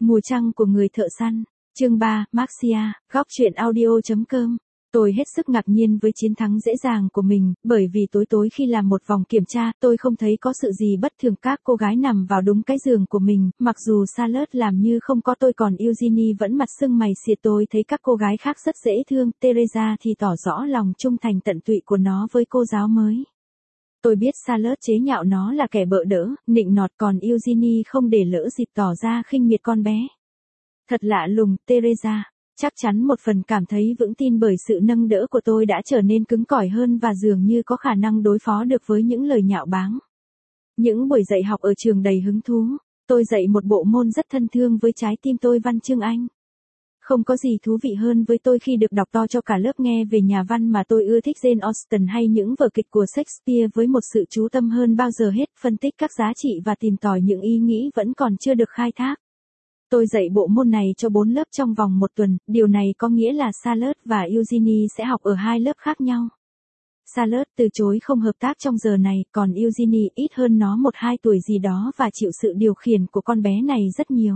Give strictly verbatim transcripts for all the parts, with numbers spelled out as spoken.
Mùa trăng của người thợ săn. Chương ba, Marcia, góc truyện audio.com. Tôi hết sức ngạc nhiên với chiến thắng dễ dàng của mình, bởi vì tối tối khi làm một vòng kiểm tra, tôi không thấy có sự gì bất thường. Các cô gái nằm vào đúng cái giường của mình, mặc dù Charlotte làm như không có tôi, còn Eugenie vẫn mặt sưng mày xịt. Tôi thấy các cô gái khác rất dễ thương, Teresa thì tỏ rõ lòng trung thành tận tụy của nó với cô giáo mới. Tôi biết Charlotte chế nhạo nó là kẻ bợ đỡ, nịnh nọt, còn Eugenie không để lỡ dịp tỏ ra khinh miệt con bé. Thật lạ lùng, Teresa chắc chắn một phần cảm thấy vững tin bởi sự nâng đỡ của tôi đã trở nên cứng cỏi hơn và dường như có khả năng đối phó được với những lời nhạo báng. Những buổi dạy học ở trường đầy hứng thú, tôi dạy một bộ môn rất thân thương với trái tim tôi, văn chương Anh. Không có gì thú vị hơn với tôi khi được đọc to cho cả lớp nghe về nhà văn mà tôi ưa thích, Jane Austen hay những vở kịch của Shakespeare, với một sự chú tâm hơn bao giờ hết, phân tích các giá trị và tìm tòi những ý nghĩ vẫn còn chưa được khai thác. Tôi dạy bộ môn này cho bốn lớp trong vòng một tuần, điều này có nghĩa là Charlotte và Eugenie sẽ học ở hai lớp khác nhau. Charlotte từ chối không hợp tác trong giờ này, còn Eugenie ít hơn nó một hai tuổi gì đó và chịu sự điều khiển của con bé này rất nhiều.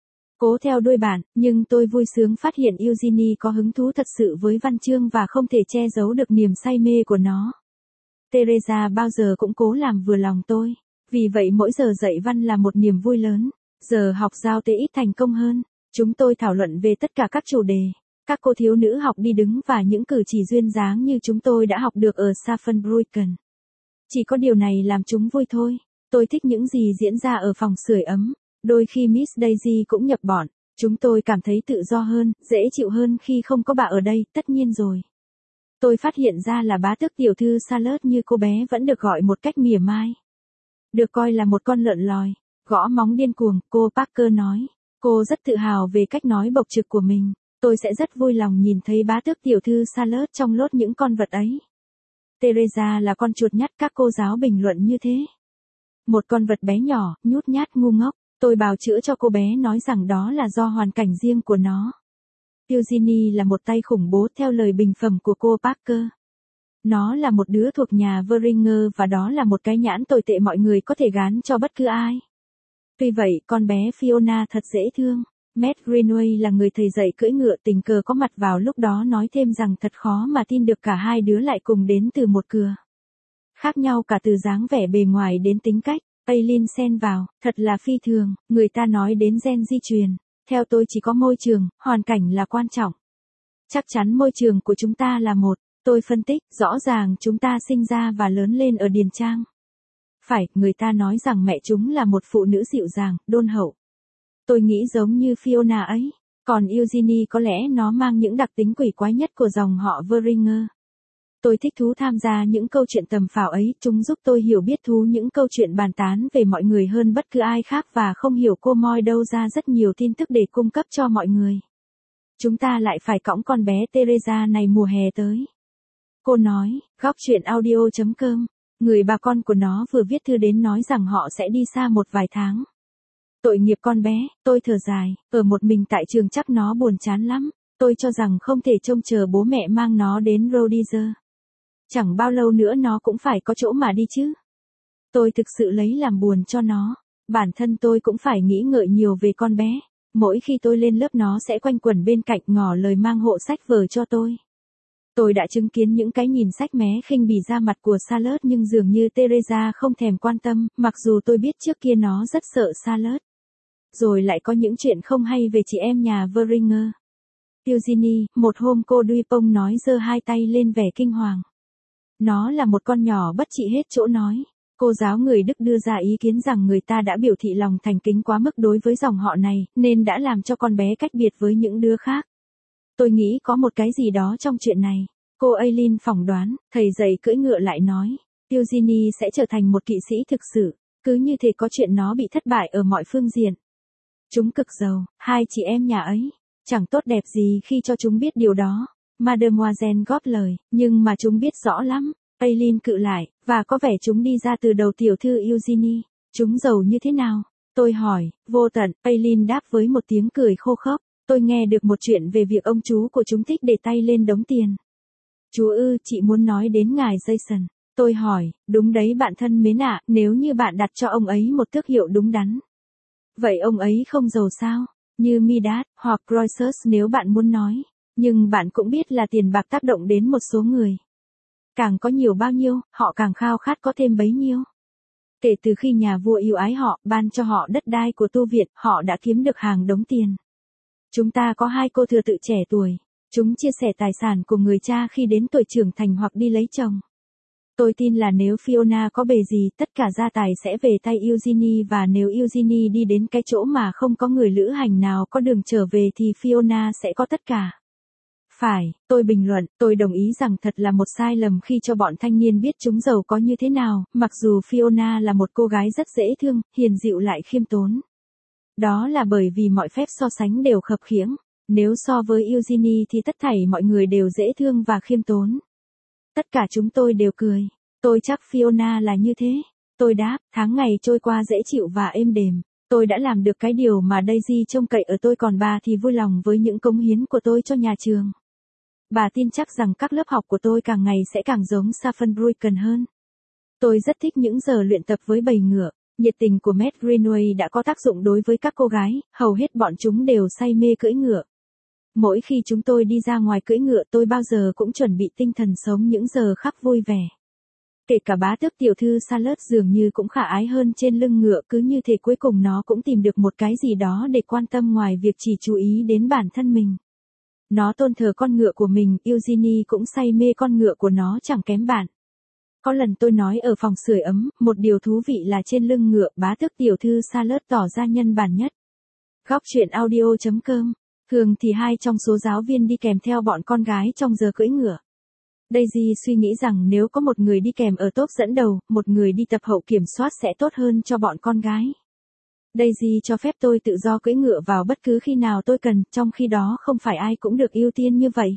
Cố theo đuôi bạn, nhưng tôi vui sướng phát hiện Eugenie có hứng thú thật sự với văn chương và không thể che giấu được niềm say mê của nó. Teresa bao giờ cũng cố làm vừa lòng tôi, vì vậy mỗi giờ dạy văn là một niềm vui lớn. Giờ học giao tế ít thành công hơn, chúng tôi thảo luận về tất cả các chủ đề. Các cô thiếu nữ học đi đứng và những cử chỉ duyên dáng như chúng tôi đã học được ở Schaffenbrücken. Chỉ có điều này làm chúng vui thôi. Tôi thích những gì diễn ra ở phòng sưởi ấm. Đôi khi Miss Daisy cũng nhập bọn. Chúng tôi cảm thấy tự do hơn, dễ chịu hơn khi không có bà ở đây, tất nhiên rồi. Tôi phát hiện ra là bá tước tiểu thư Charlotte, như cô bé vẫn được gọi một cách mỉa mai, được coi là một con lợn lòi. Gõ móng điên cuồng, cô Parker nói. Cô rất tự hào về cách nói bộc trực của mình. Tôi sẽ rất vui lòng nhìn thấy bá tước tiểu thư Charlotte trong lốt những con vật ấy. Teresa là con chuột nhắt, các cô giáo bình luận như thế. Một con vật bé nhỏ, nhút nhát, ngu ngốc. Tôi bào chữa cho cô bé, nói rằng đó là do hoàn cảnh riêng của nó. Eugenie là một tay khủng bố theo lời bình phẩm của cô Parker. Nó là một đứa thuộc nhà Veringer và đó là một cái nhãn tồi tệ mọi người có thể gán cho bất cứ ai. Tuy vậy, con bé Fiona thật dễ thương. Matt Greenway là người thầy dạy cưỡi ngựa tình cờ có mặt vào lúc đó, nói thêm rằng thật khó mà tin được cả hai đứa lại cùng đến từ một cửa. Khác nhau cả từ dáng vẻ bề ngoài đến tính cách. Aileen xen vào, thật là phi thường. Người ta nói đến gen di truyền. Theo tôi chỉ có môi trường, hoàn cảnh là quan trọng. Chắc chắn môi trường của chúng ta là một. Tôi phân tích, rõ ràng chúng ta sinh ra và lớn lên ở Điền Trang. Phải, người ta nói rằng mẹ chúng là một phụ nữ dịu dàng, đôn hậu. Tôi nghĩ giống như Fiona ấy. Còn Eugenie có lẽ nó mang những đặc tính quỷ quái nhất của dòng họ Veringer. Tôi thích thú tham gia những câu chuyện tầm phào ấy, chúng giúp tôi hiểu biết thú những câu chuyện bàn tán về mọi người hơn bất cứ ai khác, và không hiểu cô moi đâu ra rất nhiều tin tức để cung cấp cho mọi người. Chúng ta lại phải cõng con bé Teresa này mùa hè tới. Cô nói, góc truyện audio.com. Người bà con của nó vừa viết thư đến nói rằng họ sẽ đi xa một vài tháng. Tội nghiệp con bé, tôi thở dài, ở một mình tại trường chắc nó buồn chán lắm. Tôi cho rằng không thể trông chờ bố mẹ mang nó đến Rhodesia. Chẳng bao lâu nữa nó cũng phải có chỗ mà đi chứ. Tôi thực sự lấy làm buồn cho nó. Bản thân tôi cũng phải nghĩ ngợi nhiều về con bé. Mỗi khi tôi lên lớp nó sẽ quanh quẩn bên cạnh, ngỏ lời mang hộ sách vở cho tôi. Tôi đã chứng kiến những cái nhìn sách mé khinh bỉ ra mặt của Charlotte, nhưng dường như Teresa không thèm quan tâm, mặc dù tôi biết trước kia nó rất sợ Charlotte. Rồi lại có những chuyện không hay về chị em nhà Veringer. Eugenie, một hôm cô Dupont nói, giơ hai tay lên vẻ kinh hoàng. Nó là một con nhỏ bất trị hết chỗ nói. Cô giáo người Đức đưa ra ý kiến rằng người ta đã biểu thị lòng thành kính quá mức đối với dòng họ này, nên đã làm cho con bé cách biệt với những đứa khác. Tôi nghĩ có một cái gì đó trong chuyện này. Cô Aileen phỏng đoán, thầy dạy cưỡi ngựa lại nói, Eugenie sẽ trở thành một kỵ sĩ thực sự, cứ như thể có chuyện nó bị thất bại ở mọi phương diện. Chúng cực giàu, hai chị em nhà ấy, chẳng tốt đẹp gì khi cho chúng biết điều đó. Mademoiselle góp lời, nhưng mà chúng biết rõ lắm. Aileen cự lại, và có vẻ chúng đi ra từ đầu tiểu thư Eugenie. Chúng giàu như thế nào? Tôi hỏi, vô tận. Aileen đáp với một tiếng cười khô khốc. Tôi nghe được một chuyện về việc ông chú của chúng thích để tay lên đống tiền. Chú ư, chị muốn nói đến ngài Jason. Tôi hỏi, đúng đấy bạn thân mến ạ, nếu như bạn đặt cho ông ấy một tước hiệu đúng đắn. Vậy ông ấy không giàu sao? như Midas, hoặc Croesus nếu bạn muốn nói. Nhưng bạn cũng biết là tiền bạc tác động đến một số người. Càng có nhiều bao nhiêu, họ càng khao khát có thêm bấy nhiêu. Kể từ khi nhà vua yêu ái họ, ban cho họ đất đai của tu viện, họ đã kiếm được hàng đống tiền. Chúng ta có hai cô thừa tự trẻ tuổi. Chúng chia sẻ tài sản của người cha khi đến tuổi trưởng thành hoặc đi lấy chồng. Tôi tin là nếu Fiona có bề gì, tất cả gia tài sẽ về tay Eugenie, và nếu Eugenie đi đến cái chỗ mà không có người lữ hành nào có đường trở về thì Fiona sẽ có tất cả. Phải, tôi bình luận, tôi đồng ý rằng thật là một sai lầm khi cho bọn thanh niên biết chúng giàu có như thế nào, mặc dù Fiona là một cô gái rất dễ thương, hiền dịu lại khiêm tốn. Đó là bởi vì mọi phép so sánh đều khập khiễng. Nếu so với Eugenie thì tất thảy mọi người đều dễ thương và khiêm tốn. Tất cả chúng tôi đều cười. Tôi chắc Fiona là như thế. Tôi đáp, tháng ngày trôi qua dễ chịu và êm đềm. Tôi đã làm được cái điều mà Daisy trông cậy ở tôi, còn bà thì vui lòng với những cống hiến của tôi cho nhà trường. Bà tin chắc rằng các lớp học của tôi càng ngày sẽ càng giống Saffenbrücken hơn. Tôi rất thích những giờ luyện tập với bầy ngựa. Nhiệt tình của Matt Greenway đã có tác dụng đối với các cô gái, hầu hết bọn chúng đều say mê cưỡi ngựa. Mỗi khi chúng tôi đi ra ngoài cưỡi ngựa, tôi bao giờ cũng chuẩn bị tinh thần sống những giờ khắc vui vẻ. Kể cả bá tước tiểu thư Charlotte dường như cũng khả ái hơn trên lưng ngựa, cứ như thể cuối cùng nó cũng tìm được một cái gì đó để quan tâm ngoài việc chỉ chú ý đến bản thân mình. Nó tôn thờ con ngựa của mình, Eugenie cũng say mê con ngựa của nó chẳng kém bạn. Có lần tôi nói ở phòng sưởi ấm, một điều thú vị là trên lưng ngựa, bá tước tiểu thư Charlotte tỏ ra nhân bản nhất. Góc truyện audio chấm com. Thường thì hai trong số giáo viên đi kèm theo bọn con gái trong giờ cưỡi ngựa. Daisy suy nghĩ rằng nếu có một người đi kèm ở tốp dẫn đầu, một người đi tập hậu kiểm soát sẽ tốt hơn cho bọn con gái. Daisy cho phép tôi tự do cưỡi ngựa vào bất cứ khi nào tôi cần, trong khi đó không phải ai cũng được ưu tiên như vậy.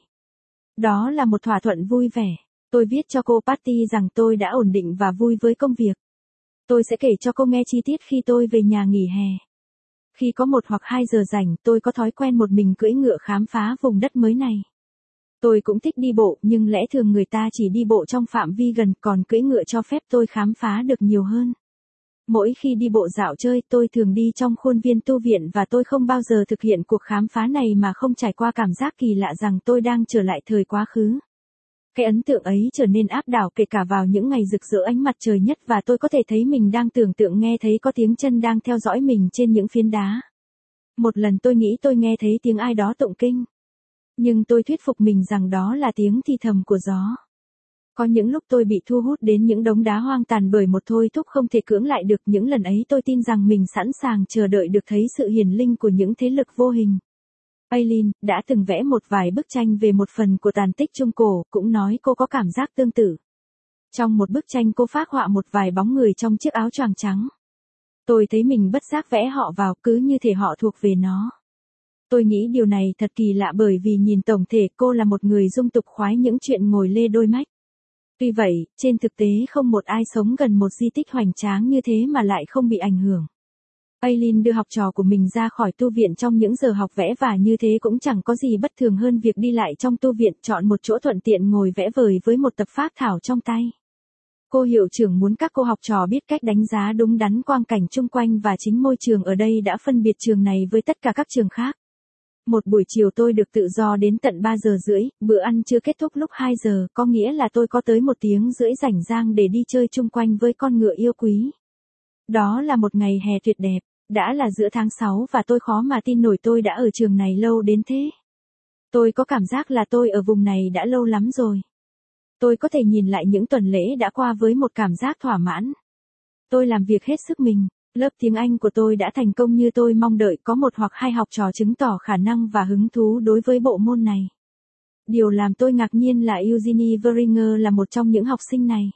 Đó là một thỏa thuận vui vẻ. Tôi viết cho cô Patty rằng tôi đã ổn định và vui với công việc. Tôi sẽ kể cho cô nghe chi tiết khi tôi về nhà nghỉ hè. Khi có một hoặc hai giờ rảnh, tôi có thói quen một mình cưỡi ngựa khám phá vùng đất mới này. Tôi cũng thích đi bộ, nhưng lẽ thường người ta chỉ đi bộ trong phạm vi gần, còn cưỡi ngựa cho phép tôi khám phá được nhiều hơn. Mỗi khi đi bộ dạo chơi, tôi thường đi trong khuôn viên tu viện, và tôi không bao giờ thực hiện cuộc khám phá này mà không trải qua cảm giác kỳ lạ rằng tôi đang trở lại thời quá khứ. Cái ấn tượng ấy trở nên áp đảo kể cả vào những ngày rực rỡ ánh mặt trời nhất, và tôi có thể thấy mình đang tưởng tượng nghe thấy có tiếng chân đang theo dõi mình trên những phiến đá. Một lần tôi nghĩ tôi nghe thấy tiếng ai đó tụng kinh. Nhưng tôi thuyết phục mình rằng đó là tiếng thì thầm của gió. Có những lúc tôi bị thu hút đến những đống đá hoang tàn bởi một thôi thúc không thể cưỡng lại được. Những lần ấy tôi tin rằng mình sẵn sàng chờ đợi được thấy sự hiển linh của những thế lực vô hình. Aileen đã từng vẽ một vài bức tranh về một phần của tàn tích Trung Cổ, cũng nói cô có cảm giác tương tự. Trong một bức tranh cô phác họa một vài bóng người trong chiếc áo choàng trắng. Tôi thấy mình bất giác vẽ họ vào, cứ như thể họ thuộc về nó. Tôi nghĩ điều này thật kỳ lạ bởi vì nhìn tổng thể cô là một người dung tục khoái những chuyện ngồi lê đôi mách. Tuy vậy, trên thực tế không một ai sống gần một di tích hoành tráng như thế mà lại không bị ảnh hưởng. Aileen đưa học trò của mình ra khỏi tu viện trong những giờ học vẽ, và như thế cũng chẳng có gì bất thường hơn việc đi lại trong tu viện, chọn một chỗ thuận tiện ngồi vẽ vời với một tập phác thảo trong tay. Cô hiệu trưởng muốn các cô học trò biết cách đánh giá đúng đắn quang cảnh chung quanh, và chính môi trường ở đây đã phân biệt trường này với tất cả các trường khác. Một buổi chiều tôi được tự do đến tận ba giờ rưỡi, bữa ăn chưa kết thúc lúc hai giờ, có nghĩa là tôi có tới một tiếng rưỡi rảnh rang để đi chơi chung quanh với con ngựa yêu quý. Đó là một ngày hè tuyệt đẹp, đã là giữa tháng sáu và tôi khó mà tin nổi tôi đã ở trường này lâu đến thế. Tôi có cảm giác là tôi ở vùng này đã lâu lắm rồi. Tôi có thể nhìn lại những tuần lễ đã qua với một cảm giác thỏa mãn. Tôi làm việc hết sức mình. Lớp tiếng Anh của tôi đã thành công như tôi mong đợi, có một hoặc hai học trò chứng tỏ khả năng và hứng thú đối với bộ môn này. Điều làm tôi ngạc nhiên là Eugenie Veringer là một trong những học sinh này.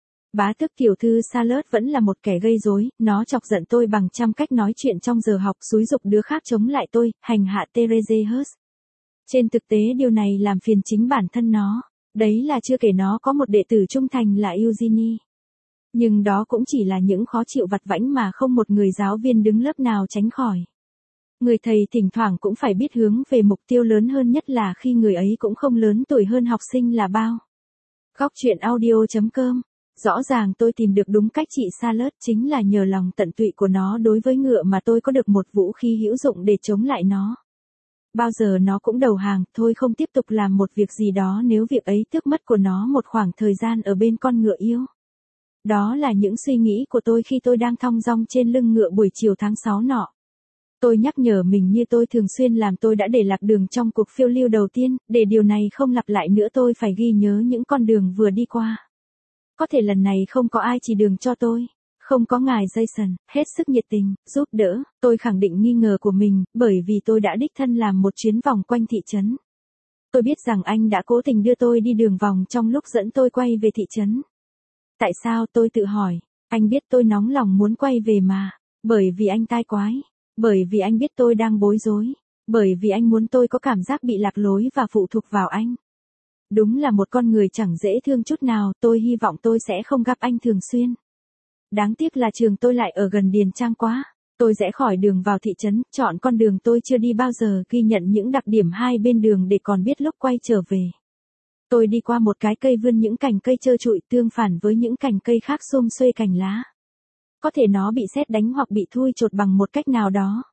Bá tước tiểu thư Charlotte vẫn là một kẻ gây rối, nó chọc giận tôi bằng trăm cách nói chuyện trong giờ học, xúi giục đứa khác chống lại tôi, hành hạ Therese Hurst. Trên thực tế điều này làm phiền chính bản thân nó, đấy là chưa kể nó có một đệ tử trung thành là Eugenie. Nhưng đó cũng chỉ là những khó chịu vặt vãnh mà không một người giáo viên đứng lớp nào tránh khỏi. Người thầy thỉnh thoảng cũng phải biết hướng về mục tiêu lớn hơn, nhất là khi người ấy cũng không lớn tuổi hơn học sinh là bao. Góc truyện audio chấm com Rõ ràng tôi tìm được đúng cách trị Charlotte chính là nhờ lòng tận tụy của nó đối với ngựa mà tôi có được một vũ khí hữu dụng để chống lại nó. Bao giờ nó cũng đầu hàng, thôi không tiếp tục làm một việc gì đó nếu việc ấy tước mất của nó một khoảng thời gian ở bên con ngựa yêu. Đó là những suy nghĩ của tôi khi tôi đang thong dong trên lưng ngựa buổi chiều tháng sáu nọ. Tôi nhắc nhở mình như tôi thường xuyên làm, tôi đã để lạc đường trong cuộc phiêu lưu đầu tiên, để điều này không lặp lại nữa tôi phải ghi nhớ những con đường vừa đi qua. Có thể lần này không có ai chỉ đường cho tôi. Không có ngài Jason, hết sức nhiệt tình, giúp đỡ, tôi khẳng định nghi ngờ của mình, bởi vì tôi đã đích thân làm một chuyến vòng quanh thị trấn. Tôi biết rằng anh đã cố tình đưa tôi đi đường vòng trong lúc dẫn tôi quay về thị trấn. Tại sao, tôi tự hỏi, anh biết tôi nóng lòng muốn quay về mà, bởi vì anh tai quái, bởi vì anh biết tôi đang bối rối, bởi vì anh muốn tôi có cảm giác bị lạc lối và phụ thuộc vào anh. Đúng là một con người chẳng dễ thương chút nào, tôi hy vọng tôi sẽ không gặp anh thường xuyên. Đáng tiếc là trường tôi lại ở gần Điền Trang quá. Tôi rẽ khỏi đường vào thị trấn, chọn con đường tôi chưa đi bao giờ, ghi nhận những đặc điểm hai bên đường để còn biết lúc quay trở về. Tôi đi qua một cái cây vươn những cành cây trơ trụi tương phản với những cành cây khác xum xuê cành lá. Có thể nó bị sét đánh hoặc bị thui chột bằng một cách nào đó.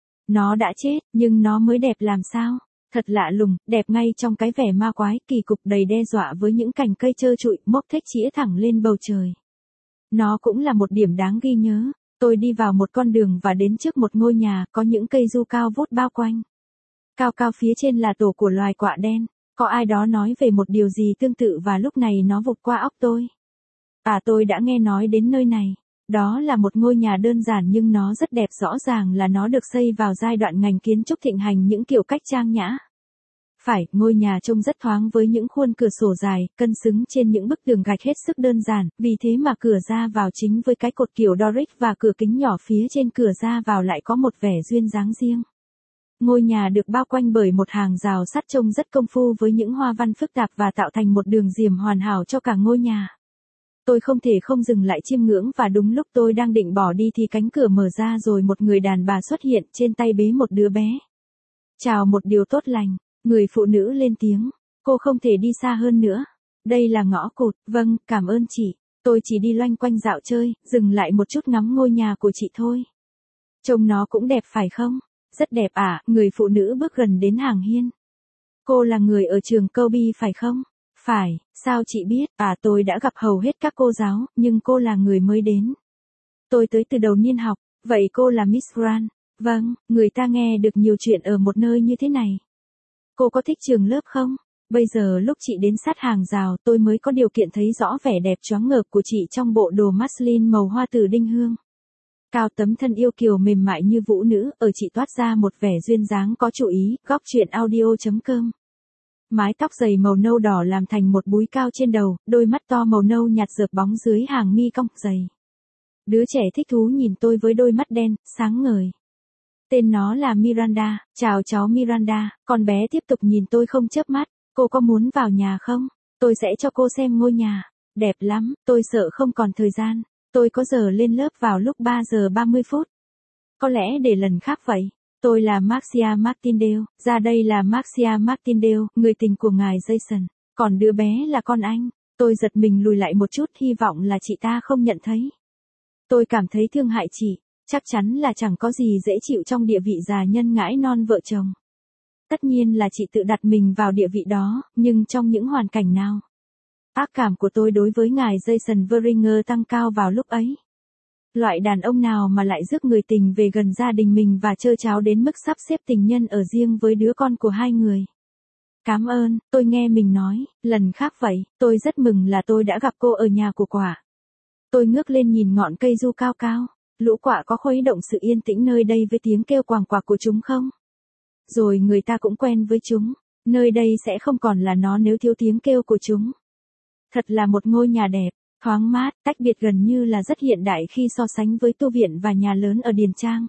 Nó đã chết, nhưng nó mới đẹp làm sao? Thật lạ lùng, đẹp ngay trong cái vẻ ma quái, kỳ cục đầy đe dọa với những cành cây trơ trụi, mốc thếch chĩa thẳng lên bầu trời. Nó cũng là một điểm đáng ghi nhớ. Tôi đi vào một con đường và đến trước một ngôi nhà, có những cây du cao vút bao quanh. Cao cao phía trên là tổ của loài quạ đen. Có ai đó nói về một điều gì tương tự và lúc này nó vụt qua óc tôi. À, tôi đã nghe nói đến nơi này. Đó là một ngôi nhà đơn giản nhưng nó rất đẹp, rõ ràng là nó được xây vào giai đoạn ngành kiến trúc thịnh hành những kiểu cách trang nhã. Phải, ngôi nhà trông rất thoáng với những khuôn cửa sổ dài, cân xứng trên những bức tường gạch hết sức đơn giản, vì thế mà cửa ra vào chính với cái cột kiểu Doric và cửa kính nhỏ phía trên cửa ra vào lại có một vẻ duyên dáng riêng. Ngôi nhà được bao quanh bởi một hàng rào sắt trông rất công phu với những hoa văn phức tạp và tạo thành một đường diềm hoàn hảo cho cả ngôi nhà. Tôi không thể không dừng lại chiêm ngưỡng và đúng lúc tôi đang định bỏ đi thì cánh cửa mở ra rồi một người đàn bà xuất hiện, trên tay bế một đứa bé. Chào một điều tốt lành. Người phụ nữ lên tiếng, cô không thể đi xa hơn nữa. Đây là ngõ cụt, vâng, cảm ơn chị. Tôi chỉ đi loanh quanh dạo chơi, dừng lại một chút ngắm ngôi nhà của chị thôi. Trông nó cũng đẹp phải không? Rất đẹp ạ, à, người phụ nữ bước gần đến hàng hiên. Cô là người ở trường Kobe phải không? Phải, sao chị biết? À, tôi đã gặp hầu hết các cô giáo, nhưng cô là người mới đến. Tôi tới từ đầu niên học, vậy cô là Miss Grant. Vâng, người ta nghe được nhiều chuyện ở một nơi như thế này. Cô có thích trường lớp không? Bây giờ lúc chị đến sát hàng rào tôi mới có điều kiện thấy rõ vẻ đẹp choáng ngợp của chị trong bộ đồ muslin màu hoa tử đinh hương. Cao tấm thân yêu kiều mềm mại như vũ nữ, ở chị toát ra một vẻ duyên dáng có chủ ý, góc truyện audio chấm com. Mái tóc dày màu nâu đỏ làm thành một búi cao trên đầu, đôi mắt to màu nâu nhạt rợp bóng dưới hàng mi cong dày. Đứa trẻ thích thú nhìn tôi với đôi mắt đen, sáng ngời. Tên nó là Miranda, chào cháu Miranda, con bé tiếp tục nhìn tôi không chớp mắt, cô có muốn vào nhà không? Tôi sẽ cho cô xem ngôi nhà, đẹp lắm, tôi sợ không còn thời gian, tôi có giờ lên lớp vào lúc ba giờ ba mươi phút. Có lẽ để lần khác vậy. Tôi là Marcia Martindale, ra đây là Marcia Martindale, người tình của ngài Jason, còn đứa bé là con anh. Tôi giật mình lùi lại một chút, hy vọng là chị ta không nhận thấy. Tôi cảm thấy thương hại chị. Chắc chắn là chẳng có gì dễ chịu trong địa vị già nhân ngãi non vợ chồng. Tất nhiên là chị tự đặt mình vào địa vị đó, nhưng trong những hoàn cảnh nào? Ác cảm của tôi đối với ngài Jason Veringer tăng cao vào lúc ấy. Loại đàn ông nào mà lại rước người tình về gần gia đình mình và trơ tráo đến mức sắp xếp tình nhân ở riêng với đứa con của hai người. Cảm ơn, tôi nghe mình nói, lần khác vậy, tôi rất mừng là tôi đã gặp cô ở nhà của quả. Tôi ngước lên nhìn ngọn cây du cao cao. Lũ quạ có khuấy động sự yên tĩnh nơi đây với tiếng kêu quàng quạc của chúng không? Rồi người ta cũng quen với chúng, nơi đây sẽ không còn là nó nếu thiếu tiếng kêu của chúng. Thật là một ngôi nhà đẹp, thoáng mát, tách biệt gần như là rất hiện đại khi so sánh với tu viện và nhà lớn ở Điền Trang.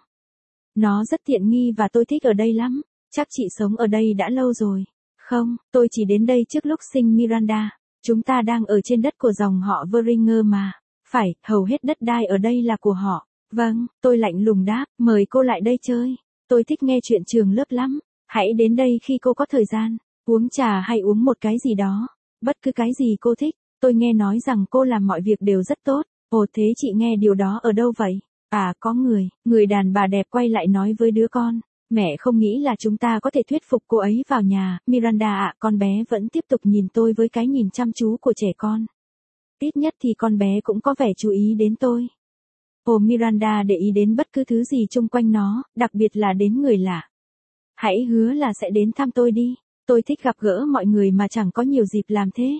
Nó rất tiện nghi và tôi thích ở đây lắm, chắc chị sống ở đây đã lâu rồi. Không, tôi chỉ đến đây trước lúc sinh Miranda, chúng ta đang ở trên đất của dòng họ Veringer mà. Phải, hầu hết đất đai ở đây là của họ. Vâng, tôi lạnh lùng đáp, mời cô lại đây chơi. Tôi thích nghe chuyện trường lớp lắm. Hãy đến đây khi cô có thời gian, uống trà hay uống một cái gì đó. Bất cứ cái gì cô thích. Tôi nghe nói rằng cô làm mọi việc đều rất tốt. Ồ thế chị nghe điều đó ở đâu vậy? À có người, người đàn bà đẹp quay lại nói với đứa con. Mẹ không nghĩ là chúng ta có thể thuyết phục cô ấy vào nhà. Miranda ạ, con bé vẫn tiếp tục nhìn tôi với cái nhìn chăm chú của trẻ con. Ít nhất thì con bé cũng có vẻ chú ý đến tôi. Ồ Miranda để ý đến bất cứ thứ gì chung quanh nó, đặc biệt là đến người lạ. Hãy hứa là sẽ đến thăm tôi đi. Tôi thích gặp gỡ mọi người mà chẳng có nhiều dịp làm thế.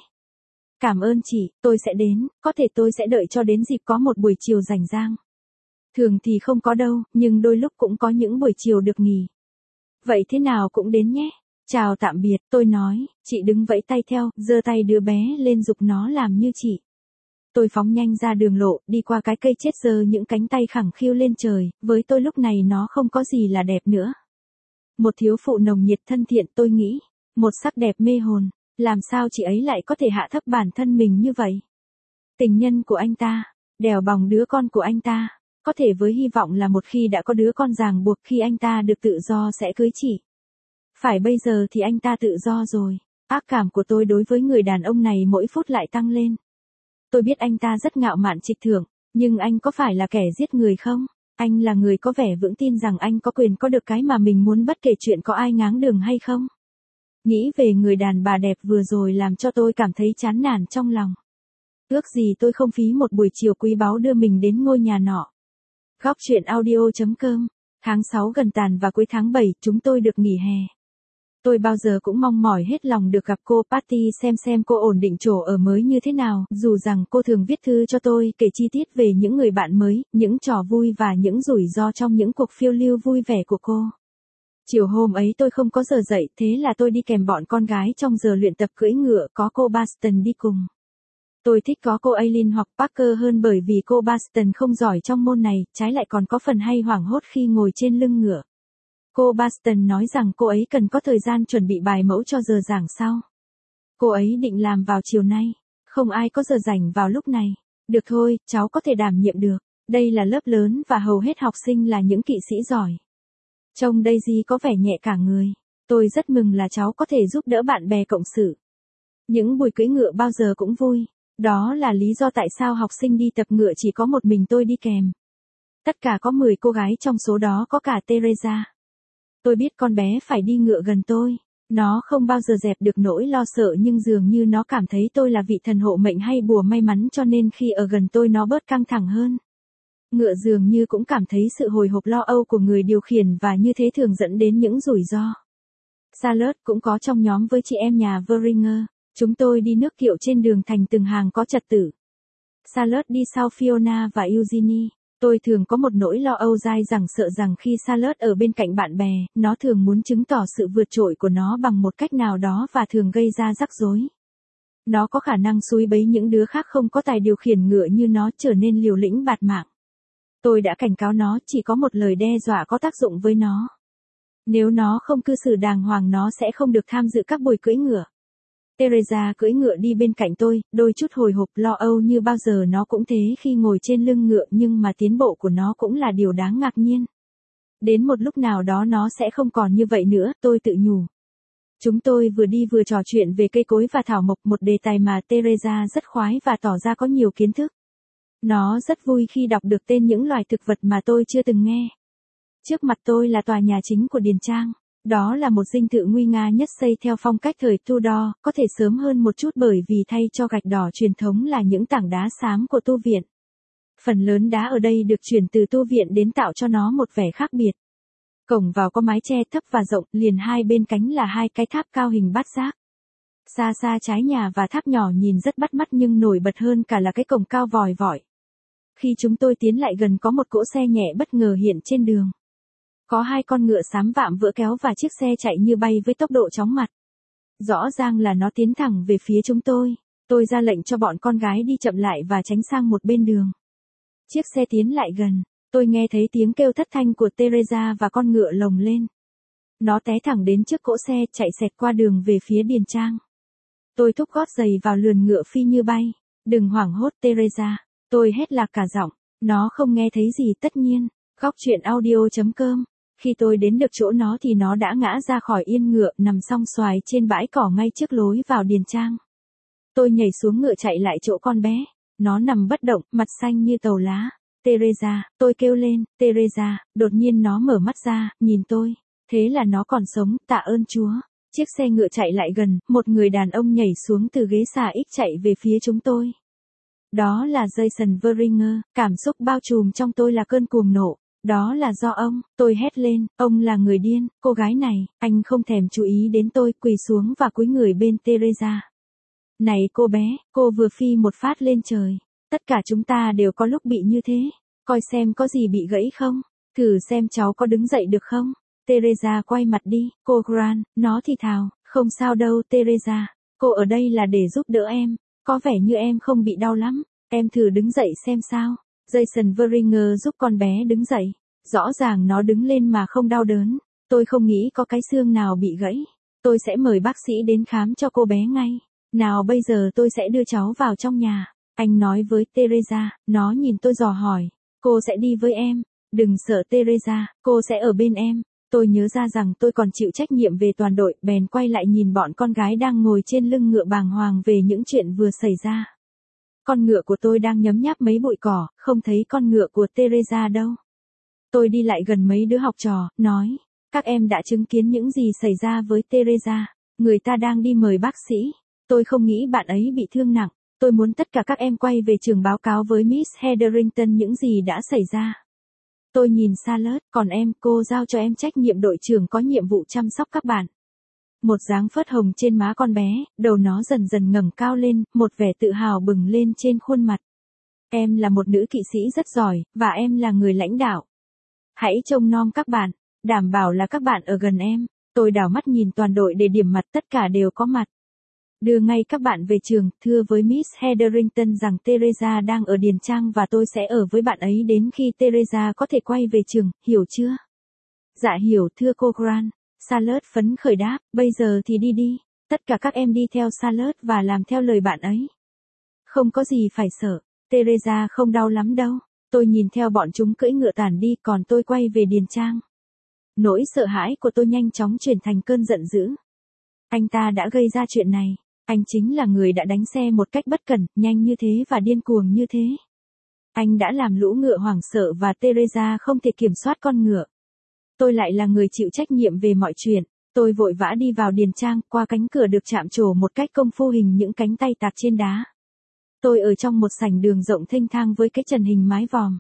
Cảm ơn chị, tôi sẽ đến, có thể tôi sẽ đợi cho đến dịp có một buổi chiều rảnh rang. Thường thì không có đâu, nhưng đôi lúc cũng có những buổi chiều được nghỉ. Vậy thế nào cũng đến nhé. Chào tạm biệt, tôi nói, chị đứng vẫy tay theo, giơ tay đứa bé lên giục nó làm như chị. Tôi phóng nhanh ra đường lộ, đi qua cái cây chết giơ những cánh tay khẳng khiu lên trời, với tôi lúc này nó không có gì là đẹp nữa. Một thiếu phụ nồng nhiệt thân thiện tôi nghĩ, một sắc đẹp mê hồn, làm sao chị ấy lại có thể hạ thấp bản thân mình như vậy? Tình nhân của anh ta, đèo bòng đứa con của anh ta, có thể với hy vọng là một khi đã có đứa con ràng buộc khi anh ta được tự do sẽ cưới chị. Phải bây giờ thì anh ta tự do rồi, ác cảm của tôi đối với người đàn ông này mỗi phút lại tăng lên. Tôi biết anh ta rất ngạo mạn trịch thượng, nhưng anh có phải là kẻ giết người không? Anh là người có vẻ vững tin rằng anh có quyền có được cái mà mình muốn bất kể chuyện có ai ngáng đường hay không? Nghĩ về người đàn bà đẹp vừa rồi làm cho tôi cảm thấy chán nản trong lòng. Ước gì tôi không phí một buổi chiều quý báu đưa mình đến ngôi nhà nọ. Góc truyện audio chấm com. Tháng sáu gần tàn và cuối tháng bảy chúng tôi được nghỉ hè. Tôi bao giờ cũng mong mỏi hết lòng được gặp cô Patty xem xem cô ổn định chỗ ở mới như thế nào, dù rằng cô thường viết thư cho tôi kể chi tiết về những người bạn mới, những trò vui và những rủi ro trong những cuộc phiêu lưu vui vẻ của cô. Chiều hôm ấy tôi không có giờ dậy, thế là tôi đi kèm bọn con gái trong giờ luyện tập cưỡi ngựa, có cô Baston đi cùng. Tôi thích có cô Aileen hoặc Parker hơn bởi vì cô Baston không giỏi trong môn này, trái lại còn có phần hay hoảng hốt khi ngồi trên lưng ngựa. Cô Baston nói rằng cô ấy cần có thời gian chuẩn bị bài mẫu cho giờ giảng sau. Cô ấy định làm vào chiều nay, không ai có giờ rảnh vào lúc này. Được thôi, cháu có thể đảm nhiệm được. Đây là lớp lớn và hầu hết học sinh là những kỵ sĩ giỏi. Trông Daisy có vẻ nhẹ cả người. Tôi rất mừng là cháu có thể giúp đỡ bạn bè cộng sự. Những buổi cưỡi ngựa bao giờ cũng vui. Đó là lý do tại sao học sinh đi tập ngựa chỉ có một mình tôi đi kèm. Tất cả có mười cô gái trong số đó có cả Teresa. Tôi biết con bé phải đi ngựa gần tôi. Nó không bao giờ dẹp được nỗi lo sợ nhưng dường như nó cảm thấy tôi là vị thần hộ mệnh hay bùa may mắn cho nên khi ở gần tôi nó bớt căng thẳng hơn. Ngựa dường như cũng cảm thấy sự hồi hộp lo âu của người điều khiển và như thế thường dẫn đến những rủi ro. Charlotte cũng có trong nhóm với chị em nhà Veringer. Chúng tôi đi nước kiệu trên đường thành từng hàng có trật tự. Charlotte đi sau Fiona và Eugenie. Tôi thường có một nỗi lo âu dai dẳng sợ rằng khi Charlotte ở bên cạnh bạn bè, nó thường muốn chứng tỏ sự vượt trội của nó bằng một cách nào đó và thường gây ra rắc rối. Nó có khả năng xúi bấy những đứa khác không có tài điều khiển ngựa như nó trở nên liều lĩnh bạt mạng. Tôi đã cảnh cáo nó chỉ có một lời đe dọa có tác dụng với nó. Nếu nó không cư xử đàng hoàng nó sẽ không được tham dự các buổi cưỡi ngựa. Teresa cưỡi ngựa đi bên cạnh tôi, đôi chút hồi hộp lo âu như bao giờ nó cũng thế khi ngồi trên lưng ngựa nhưng mà tiến bộ của nó cũng là điều đáng ngạc nhiên. Đến một lúc nào đó nó sẽ không còn như vậy nữa, tôi tự nhủ. Chúng tôi vừa đi vừa trò chuyện về cây cối và thảo mộc, một đề tài mà Teresa rất khoái và tỏ ra có nhiều kiến thức. Nó rất vui khi đọc được tên những loài thực vật mà tôi chưa từng nghe. Trước mặt tôi là tòa nhà chính của Điền Trang. Đó là một dinh thự nguy nga nhất xây theo phong cách thời Tudor, có thể sớm hơn một chút bởi vì thay cho gạch đỏ truyền thống là những tảng đá xám của tu viện. Phần lớn đá ở đây được chuyển từ tu viện đến tạo cho nó một vẻ khác biệt. Cổng vào có mái che thấp và rộng, liền hai bên cánh là hai cái tháp cao hình bát giác. Xa xa trái nhà và tháp nhỏ nhìn rất bắt mắt nhưng nổi bật hơn cả là cái cổng cao vòi vọi. Khi chúng tôi tiến lại gần có một cỗ xe nhẹ bất ngờ hiện trên đường. Có hai con ngựa xám vạm vỡ kéo và chiếc xe chạy như bay với tốc độ chóng mặt. Rõ ràng là nó tiến thẳng về phía chúng tôi. Tôi ra lệnh cho bọn con gái đi chậm lại và tránh sang một bên đường. Chiếc xe tiến lại gần. Tôi nghe thấy tiếng kêu thất thanh của Teresa và con ngựa lồng lên. Nó té thẳng đến trước cỗ xe chạy xẹt qua đường về phía Điền Trang. Tôi thúc gót giày vào lườn ngựa phi như bay. Đừng hoảng hốt Teresa. Tôi hét lạc cả giọng. Nó không nghe thấy gì tất nhiên. Góc truyện audio chấm com. Khi tôi đến được chỗ nó thì nó đã ngã ra khỏi yên ngựa nằm song xoài trên bãi cỏ ngay trước lối vào Điền Trang. Tôi nhảy xuống ngựa chạy lại chỗ con bé. Nó nằm bất động, mặt xanh như tàu lá. Teresa, tôi kêu lên, Teresa, đột nhiên nó mở mắt ra, nhìn tôi. Thế là nó còn sống, tạ ơn Chúa. Chiếc xe ngựa chạy lại gần, một người đàn ông nhảy xuống từ ghế xà ích chạy về phía chúng tôi. Đó là Jason Veringer, cảm xúc bao trùm trong tôi là cơn cuồng nộ. Đó là do ông, tôi hét lên, ông là người điên, cô gái này, anh không thèm chú ý đến tôi, quỳ xuống và cúi người bên Teresa. Này cô bé, cô vừa phi một phát lên trời. Tất cả chúng ta đều có lúc bị như thế. Coi xem có gì bị gãy không? Thử xem cháu có đứng dậy được không? Teresa quay mặt đi, cô Grant, nó thì thào, không sao đâu Teresa. Cô ở đây là để giúp đỡ em. Có vẻ như em không bị đau lắm. Em thử đứng dậy xem sao. Jason Veringer giúp con bé đứng dậy. Rõ ràng nó đứng lên mà không đau đớn. Tôi không nghĩ có cái xương nào bị gãy. Tôi sẽ mời bác sĩ đến khám cho cô bé ngay. Nào bây giờ tôi sẽ đưa cháu vào trong nhà. Anh nói với Teresa, nó nhìn tôi dò hỏi. Cô sẽ đi với em. Đừng sợ Teresa, cô sẽ ở bên em. Tôi nhớ ra rằng tôi còn chịu trách nhiệm về toàn đội, bèn quay lại nhìn bọn con gái đang ngồi trên lưng ngựa bàng hoàng về những chuyện vừa xảy ra. Con ngựa của tôi đang nhấm nháp mấy bụi cỏ, không thấy con ngựa của Teresa đâu. Tôi đi lại gần mấy đứa học trò, nói, các em đã chứng kiến những gì xảy ra với Teresa. Người ta đang đi mời bác sĩ. Tôi không nghĩ bạn ấy bị thương nặng. Tôi muốn tất cả các em quay về trường báo cáo với Miss Hetherington những gì đã xảy ra. Tôi nhìn Charlotte, còn em, cô giao cho em trách nhiệm đội trưởng có nhiệm vụ chăm sóc các bạn. Một dáng phớt hồng trên má con bé, đầu nó dần dần ngẩng cao lên, một vẻ tự hào bừng lên trên khuôn mặt. Em là một nữ kỵ sĩ rất giỏi, và em là người lãnh đạo. Hãy trông nom các bạn, đảm bảo là các bạn ở gần em. Tôi đảo mắt nhìn toàn đội để điểm mặt tất cả đều có mặt. Đưa ngay các bạn về trường, thưa với Miss Hetherington rằng Teresa đang ở Điền Trang và tôi sẽ ở với bạn ấy đến khi Teresa có thể quay về trường, hiểu chưa? Dạ hiểu thưa cô Grant. Charlotte phấn khởi đáp, bây giờ thì đi đi. Tất cả các em đi theo Charlotte và làm theo lời bạn ấy. Không có gì phải sợ, Teresa không đau lắm đâu. Tôi nhìn theo bọn chúng cưỡi ngựa tản đi, còn tôi quay về Điền Trang. Nỗi sợ hãi của tôi nhanh chóng chuyển thành cơn giận dữ. Anh ta đã gây ra chuyện này. Anh chính là người đã đánh xe một cách bất cẩn, nhanh như thế và điên cuồng như thế. Anh đã làm lũ ngựa hoảng sợ và Teresa không thể kiểm soát con ngựa. Tôi lại là người chịu trách nhiệm về mọi chuyện. Tôi vội vã đi vào Điền Trang, qua cánh cửa được chạm trổ một cách công phu hình những cánh tay tạc trên đá. Tôi ở trong một sảnh đường rộng thênh thang với cái trần hình mái vòm.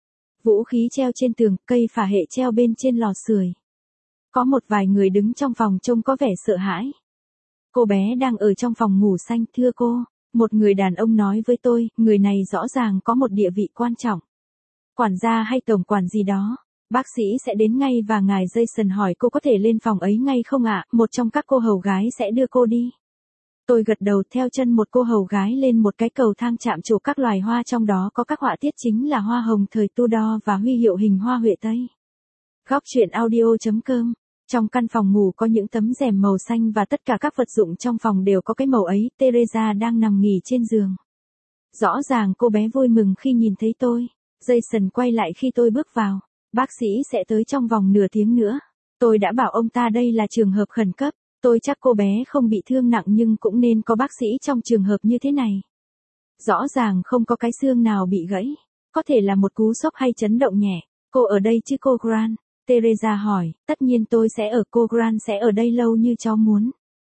Vũ khí treo trên tường, cây phả hệ treo bên trên lò sưởi. Có một vài người đứng trong phòng trông có vẻ sợ hãi. Cô bé đang ở trong phòng ngủ xanh, thưa cô. Một người đàn ông nói với tôi, người này rõ ràng có một địa vị quan trọng. Quản gia hay tổng quản gì đó. Bác sĩ sẽ đến ngay và ngài Jason hỏi cô có thể lên phòng ấy ngay không ạ, một trong các cô hầu gái sẽ đưa cô đi. Tôi gật đầu theo chân một cô hầu gái lên một cái cầu thang chạm trổ các loài hoa, trong đó có các họa tiết chính là hoa hồng thời Tudor và huy hiệu hình hoa Huệ Tây. Góc truyện audio chấm com. Trong căn phòng ngủ có những tấm rèm màu xanh và tất cả các vật dụng trong phòng đều có cái màu ấy. Teresa đang nằm nghỉ trên giường. Rõ ràng cô bé vui mừng khi nhìn thấy tôi. Jason quay lại khi tôi bước vào. Bác sĩ sẽ tới trong vòng nửa tiếng nữa. Tôi đã bảo ông ta đây là trường hợp khẩn cấp. Tôi chắc cô bé không bị thương nặng nhưng cũng nên có bác sĩ trong trường hợp như thế này. Rõ ràng không có cái xương nào bị gãy. Có thể là một cú sốc hay chấn động nhẹ. Cô ở đây chứ cô Grant? Teresa hỏi, tất nhiên tôi sẽ ở, cô Grant sẽ ở đây lâu như cháu muốn.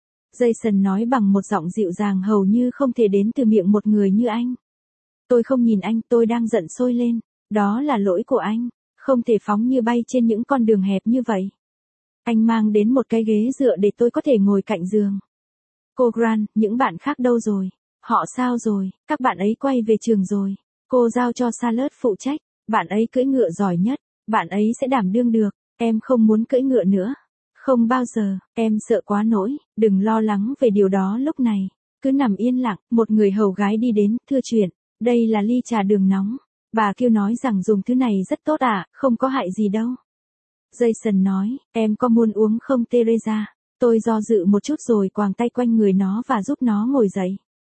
Jason nói bằng một giọng dịu dàng hầu như không thể đến từ miệng một người như anh. Tôi không nhìn anh, tôi đang giận sôi lên. Đó là lỗi của anh, không thể phóng như bay trên những con đường hẹp như vậy. Anh mang đến một cái ghế dựa để tôi có thể ngồi cạnh giường. Cô Grant, những bạn khác đâu rồi? Họ sao rồi? Các bạn ấy quay về trường rồi. Cô giao cho Charlotte phụ trách. Bạn ấy cưỡi ngựa giỏi nhất. Bạn ấy sẽ đảm đương được. Em không muốn cưỡi ngựa nữa. Không bao giờ. Em sợ quá nỗi. Đừng lo lắng về điều đó lúc này. Cứ nằm yên lặng. Một người hầu gái đi đến, thưa chuyện. Đây là ly trà đường nóng. Bà kêu nói rằng dùng thứ này rất tốt à, không có hại gì đâu. Jason nói, em có muốn uống không Teresa? Tôi do dự một chút rồi quàng tay quanh người nó và giúp nó ngồi dậy.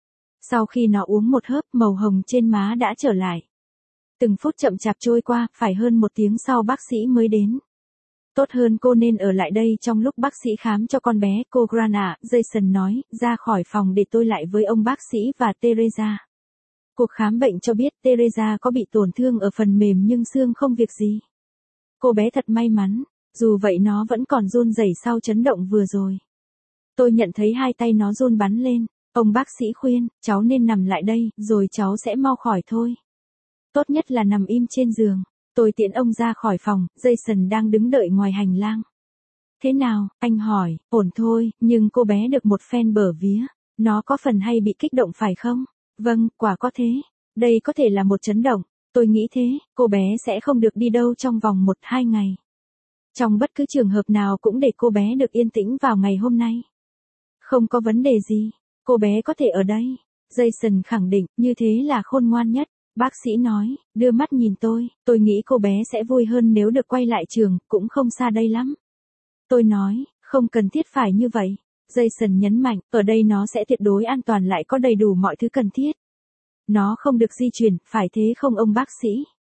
Sau khi nó uống một hớp, màu hồng trên má đã trở lại. Từng phút chậm chạp trôi qua, phải hơn một tiếng sau bác sĩ mới đến. Tốt hơn cô nên ở lại đây trong lúc bác sĩ khám cho con bé, cô Grant ạ, Jason nói, ra khỏi phòng để tôi lại với ông bác sĩ và Teresa. Cuộc khám bệnh cho biết Teresa có bị tổn thương ở phần mềm nhưng xương không việc gì. Cô bé thật may mắn, dù vậy nó vẫn còn run rẩy sau chấn động vừa rồi. Tôi nhận thấy hai tay nó run bắn lên, ông bác sĩ khuyên, cháu nên nằm lại đây, rồi cháu sẽ mau khỏi thôi. Tốt nhất là nằm im trên giường. Tôi tiễn ông ra khỏi phòng, Jason đang đứng đợi ngoài hành lang. Thế nào, anh hỏi, ổn thôi, nhưng cô bé được một phen bở vía. Nó có phần hay bị kích động phải không? Vâng, quả có thế. Đây có thể là một chấn động. Tôi nghĩ thế, cô bé sẽ không được đi đâu trong vòng một hai ngày. Trong bất cứ trường hợp nào cũng để cô bé được yên tĩnh vào ngày hôm nay. Không có vấn đề gì, cô bé có thể ở đây. Jason khẳng định, như thế là khôn ngoan nhất. Bác sĩ nói, đưa mắt nhìn tôi, tôi nghĩ cô bé sẽ vui hơn nếu được quay lại trường, cũng không xa đây lắm. Tôi nói, không cần thiết phải như vậy. Jason nhấn mạnh, ở đây nó sẽ tuyệt đối an toàn lại có đầy đủ mọi thứ cần thiết. Nó không được di chuyển, phải thế không ông bác sĩ?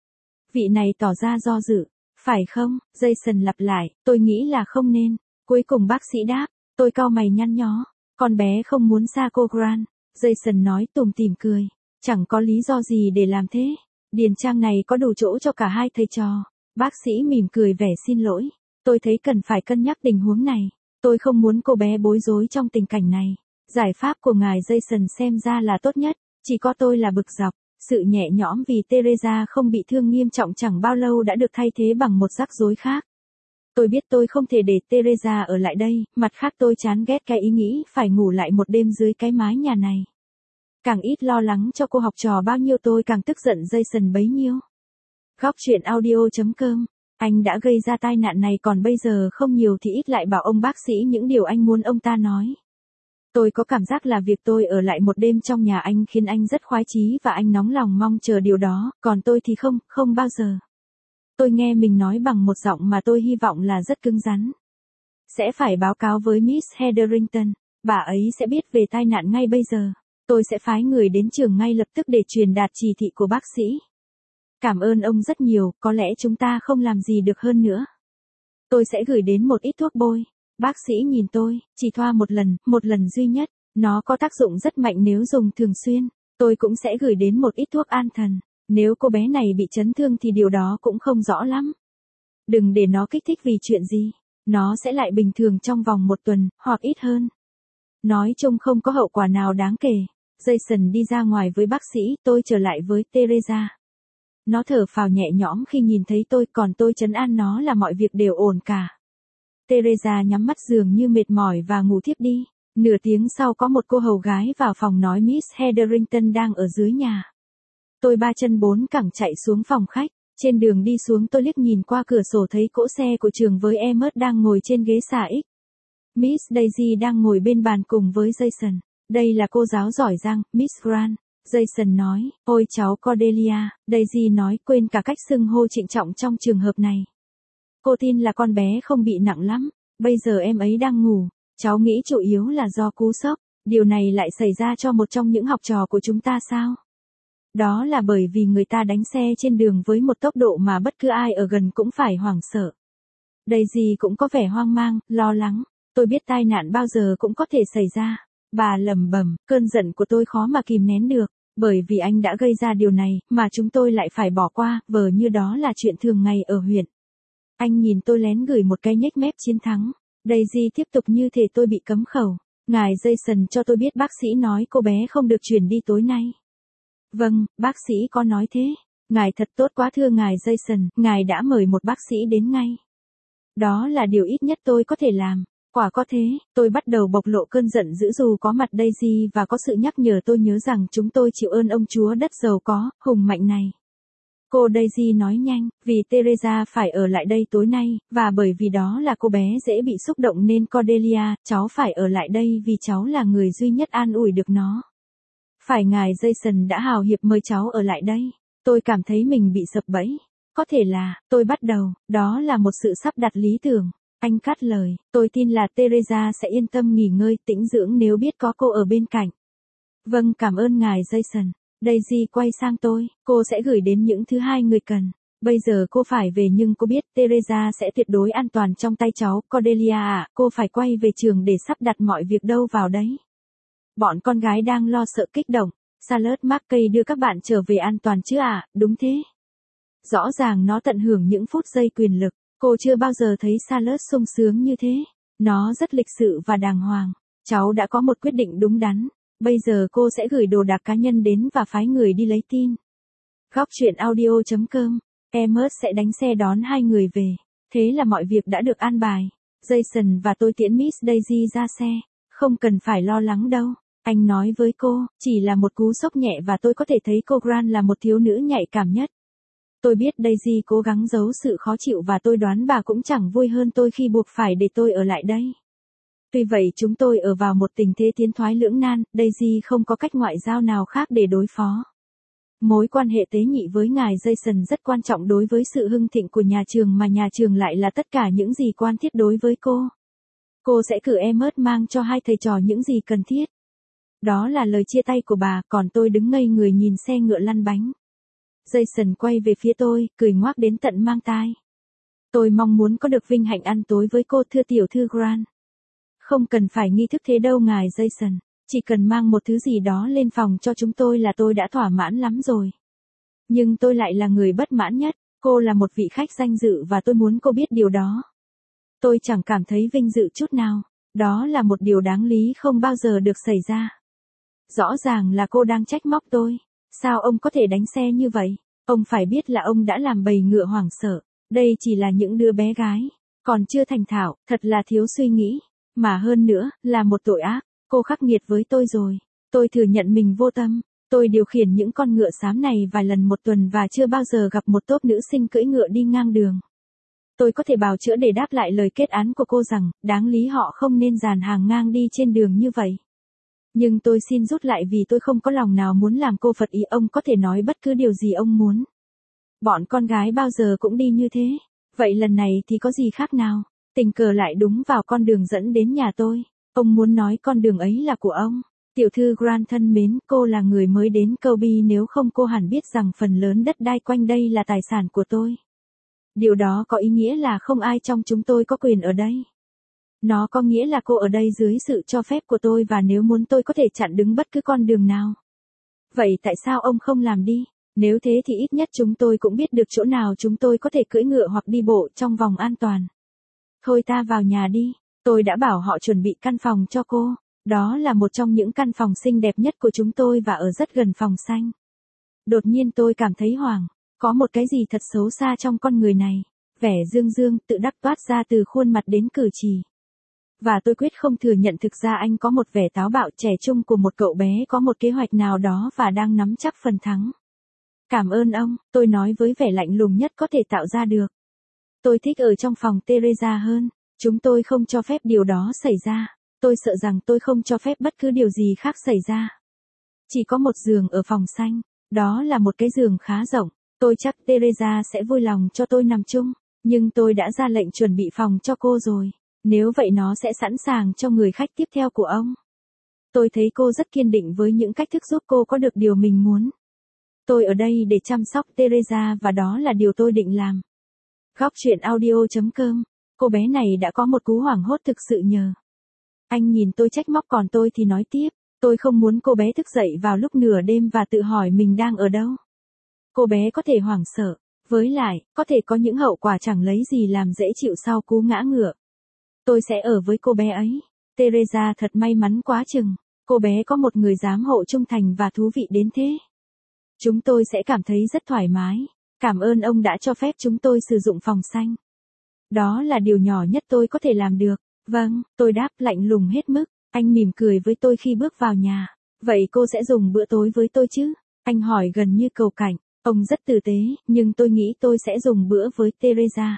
Vị này tỏ ra do dự, phải không? Jason lặp lại, tôi nghĩ là không nên. Cuối cùng bác sĩ đáp, tôi cau mày nhăn nhó, con bé không muốn xa cô Grant. Jason nói tủm tỉm cười. Chẳng có lý do gì để làm thế. Điền trang này có đủ chỗ cho cả hai thầy trò. Bác sĩ mỉm cười vẻ xin lỗi. Tôi thấy cần phải cân nhắc tình huống này. Tôi không muốn cô bé bối rối trong tình cảnh này. Giải pháp của ngài Jason xem ra là tốt nhất. Chỉ có tôi là bực dọc. Sự nhẹ nhõm vì Teresa không bị thương nghiêm trọng chẳng bao lâu đã được thay thế bằng một rắc rối khác. Tôi biết tôi không thể để Teresa ở lại đây. Mặt khác tôi chán ghét cái ý nghĩ phải ngủ lại một đêm dưới cái mái nhà này. Càng ít lo lắng cho cô học trò bao nhiêu tôi càng tức giận Jason bấy nhiêu. Góc chuyện audio chấm com. Anh đã gây ra tai nạn này còn bây giờ không nhiều thì ít lại bảo ông bác sĩ những điều anh muốn ông ta nói. Tôi có cảm giác là việc tôi ở lại một đêm trong nhà anh khiến anh rất khoái chí và anh nóng lòng mong chờ điều đó, còn tôi thì không, không bao giờ. Tôi nghe mình nói bằng một giọng mà tôi hy vọng là rất cứng rắn. Sẽ phải báo cáo với Miss Hetherington, bà ấy sẽ biết về tai nạn ngay bây giờ. Tôi sẽ phái người đến trường ngay lập tức để truyền đạt chỉ thị của bác sĩ. Cảm ơn ông rất nhiều, có lẽ chúng ta không làm gì được hơn nữa. Tôi sẽ gửi đến một ít thuốc bôi. Bác sĩ nhìn tôi, chỉ thoa một lần, một lần duy nhất. Nó có tác dụng rất mạnh nếu dùng thường xuyên. Tôi cũng sẽ gửi đến một ít thuốc an thần. Nếu cô bé này bị chấn thương thì điều đó cũng không rõ lắm. Đừng để nó kích thích vì chuyện gì. Nó sẽ lại bình thường trong vòng một tuần, hoặc ít hơn. Nói chung không có hậu quả nào đáng kể. Jason đi ra ngoài với bác sĩ, tôi trở lại với Teresa. Nó thở phào nhẹ nhõm khi nhìn thấy tôi, còn tôi trấn an nó là mọi việc đều ổn cả. Teresa nhắm mắt dường như mệt mỏi và ngủ thiếp đi. Nửa tiếng sau có một cô hầu gái vào phòng nói Miss Hetherington đang ở dưới nhà. Tôi ba chân bốn cẳng chạy xuống phòng khách. Trên đường đi xuống tôi liếc nhìn qua cửa sổ thấy cỗ xe của trường với Emmet đang ngồi trên ghế xà ích. Miss Daisy đang ngồi bên bàn cùng với Jason. Đây là cô giáo giỏi giang, Miss Grant. Jason nói, ôi cháu Cordelia. Daisy nói, quên cả cách xưng hô trịnh trọng trong trường hợp này. Cô tin là con bé không bị nặng lắm. Bây giờ em ấy đang ngủ. Cháu nghĩ chủ yếu là do cú sốc. Điều này lại xảy ra cho một trong những học trò của chúng ta sao? Đó là bởi vì người ta đánh xe trên đường với một tốc độ mà bất cứ ai ở gần cũng phải hoảng sợ. Daisy cũng có vẻ hoang mang, lo lắng. Tôi biết tai nạn bao giờ cũng có thể xảy ra. Bà lẩm bẩm, cơn giận của tôi khó mà kìm nén được, bởi vì anh đã gây ra điều này, mà chúng tôi lại phải bỏ qua, vờ như đó là chuyện thường ngày ở huyện. Anh nhìn tôi lén gửi một cái nhếch mép chiến thắng. Daisy tiếp tục như thể tôi bị cấm khẩu. Ngài Jason cho tôi biết bác sĩ nói cô bé không được chuyển đi tối nay. Vâng, bác sĩ có nói thế. Ngài thật tốt quá thưa ngài Jason, ngài đã mời một bác sĩ đến ngay. Đó là điều ít nhất tôi có thể làm. Quả có thế, tôi bắt đầu bộc lộ cơn giận dữ dù có mặt Daisy và có sự nhắc nhở tôi nhớ rằng chúng tôi chịu ơn ông chúa đất giàu có, hùng mạnh này. Cô Daisy nói nhanh, vì Teresa phải ở lại đây tối nay, và bởi vì đó là cô bé dễ bị xúc động nên Cordelia, cháu phải ở lại đây vì cháu là người duy nhất an ủi được nó. Phải ngài Jason đã hào hiệp mời cháu ở lại đây. Tôi cảm thấy mình bị sập bẫy. Có thể là, tôi bắt đầu, đó là một sự sắp đặt lý tưởng. Anh cắt lời, tôi tin là Teresa sẽ yên tâm nghỉ ngơi, tĩnh dưỡng nếu biết có cô ở bên cạnh. Vâng, cảm ơn ngài Jason. Daisy quay sang tôi, cô sẽ gửi đến những thứ hai người cần. Bây giờ cô phải về nhưng cô biết Teresa sẽ tuyệt đối an toàn trong tay cháu. Cordelia à, cô phải quay về trường để sắp đặt mọi việc đâu vào đấy. Bọn con gái đang lo sợ kích động. Charlotte Mackay đưa các bạn trở về an toàn chứ à, đúng thế. Rõ ràng nó tận hưởng những phút giây quyền lực. Cô chưa bao giờ thấy Charlotte sung sướng như thế. Nó rất lịch sự và đàng hoàng. Cháu đã có một quyết định đúng đắn. Bây giờ cô sẽ gửi đồ đạc cá nhân đến và phái người đi lấy tin. Góc chuyện audio chấm com. Emmet sẽ đánh xe đón hai người về. Thế là mọi việc đã được an bài. Jason và tôi tiễn Miss Daisy ra xe. Không cần phải lo lắng đâu. Anh nói với cô, chỉ là một cú sốc nhẹ và tôi có thể thấy cô Grant là một thiếu nữ nhạy cảm nhất. Tôi biết Daisy cố gắng giấu sự khó chịu và tôi đoán bà cũng chẳng vui hơn tôi khi buộc phải để tôi ở lại đây. Tuy vậy chúng tôi ở vào một tình thế tiến thoái lưỡng nan, Daisy không có cách ngoại giao nào khác để đối phó. Mối quan hệ tế nhị với ngài Jason rất quan trọng đối với sự hưng thịnh của nhà trường mà nhà trường lại là tất cả những gì quan thiết đối với cô. Cô sẽ cử Emmet mang cho hai thầy trò những gì cần thiết. Đó là lời chia tay của bà, còn tôi đứng ngây người nhìn xe ngựa lăn bánh. Jason quay về phía tôi, cười ngoác đến tận mang tai. Tôi mong muốn có được vinh hạnh ăn tối với cô thưa tiểu thư Grant. Không cần phải nghi thức thế đâu ngài Jason, chỉ cần mang một thứ gì đó lên phòng cho chúng tôi là tôi đã thỏa mãn lắm rồi. Nhưng tôi lại là người bất mãn nhất, cô là một vị khách danh dự và tôi muốn cô biết điều đó. Tôi chẳng cảm thấy vinh dự chút nào, đó là một điều đáng lý không bao giờ được xảy ra. Rõ ràng là cô đang trách móc tôi. Sao ông có thể đánh xe như vậy? Ông phải biết là ông đã làm bầy ngựa hoảng sợ. Đây chỉ là những đứa bé gái. Còn chưa thành thạo, thật là thiếu suy nghĩ. Mà hơn nữa, là một tội ác. Cô khắc nghiệt với tôi rồi. Tôi thừa nhận mình vô tâm. Tôi điều khiển những con ngựa xám này vài lần một tuần và chưa bao giờ gặp một tốp nữ sinh cưỡi ngựa đi ngang đường. Tôi có thể bào chữa để đáp lại lời kết án của cô rằng, đáng lý họ không nên dàn hàng ngang đi trên đường như vậy. Nhưng tôi xin rút lại vì tôi không có lòng nào muốn làm cô phật ý. Ông có thể nói bất cứ điều gì ông muốn. Bọn con gái bao giờ cũng đi như thế. Vậy lần này thì có gì khác nào? Tình cờ lại đúng vào con đường dẫn đến nhà tôi. Ông muốn nói con đường ấy là của ông. Tiểu thư Grant thân mến, cô là người mới đến Kobe, nếu không cô hẳn biết rằng phần lớn đất đai quanh đây là tài sản của tôi. Điều đó có ý nghĩa là không ai trong chúng tôi có quyền ở đây. Nó có nghĩa là cô ở đây dưới sự cho phép của tôi và nếu muốn tôi có thể chặn đứng bất cứ con đường nào. Vậy tại sao ông không làm đi? Nếu thế thì ít nhất chúng tôi cũng biết được chỗ nào chúng tôi có thể cưỡi ngựa hoặc đi bộ trong vòng an toàn. Thôi ta vào nhà đi. Tôi đã bảo họ chuẩn bị căn phòng cho cô. Đó là một trong những căn phòng xinh đẹp nhất của chúng tôi và ở rất gần phòng xanh. Đột nhiên tôi cảm thấy hoảng. Có một cái gì thật xấu xa trong con người này. Vẻ dương dương, tự đắc toát ra từ khuôn mặt đến cử chỉ. Và tôi quyết không thừa nhận thực ra anh có một vẻ táo bạo trẻ trung của một cậu bé có một kế hoạch nào đó và đang nắm chắc phần thắng. Cảm ơn ông, tôi nói với vẻ lạnh lùng nhất có thể tạo ra được. Tôi thích ở trong phòng Teresa hơn. Chúng tôi không cho phép điều đó xảy ra. Tôi sợ rằng tôi không cho phép bất cứ điều gì khác xảy ra. Chỉ có một giường ở phòng xanh. Đó là một cái giường khá rộng. Tôi chắc Teresa sẽ vui lòng cho tôi nằm chung. Nhưng tôi đã ra lệnh chuẩn bị phòng cho cô rồi. Nếu vậy nó sẽ sẵn sàng cho người khách tiếp theo của ông. Tôi thấy cô rất kiên định với những cách thức giúp cô có được điều mình muốn. Tôi ở đây để chăm sóc Teresa và đó là điều tôi định làm. Góc chuyện audio chấm com. Cô bé này đã có một cú hoảng hốt thực sự nhờ. Anh nhìn tôi trách móc còn tôi thì nói tiếp. Tôi không muốn cô bé thức dậy vào lúc nửa đêm và tự hỏi mình đang ở đâu. Cô bé có thể hoảng sợ. Với lại, có thể có những hậu quả chẳng lấy gì làm dễ chịu sau cú ngã ngựa. Tôi sẽ ở với cô bé ấy. Teresa thật may mắn quá chừng. Cô bé có một người giám hộ trung thành và thú vị đến thế. Chúng tôi sẽ cảm thấy rất thoải mái. Cảm ơn ông đã cho phép chúng tôi sử dụng phòng xanh. Đó là điều nhỏ nhất tôi có thể làm được. Vâng, tôi đáp lạnh lùng hết mức. Anh mỉm cười với tôi khi bước vào nhà. Vậy cô sẽ dùng bữa tối với tôi chứ? Anh hỏi gần như cầu cảnh. Ông rất tử tế, nhưng tôi nghĩ tôi sẽ dùng bữa với Teresa.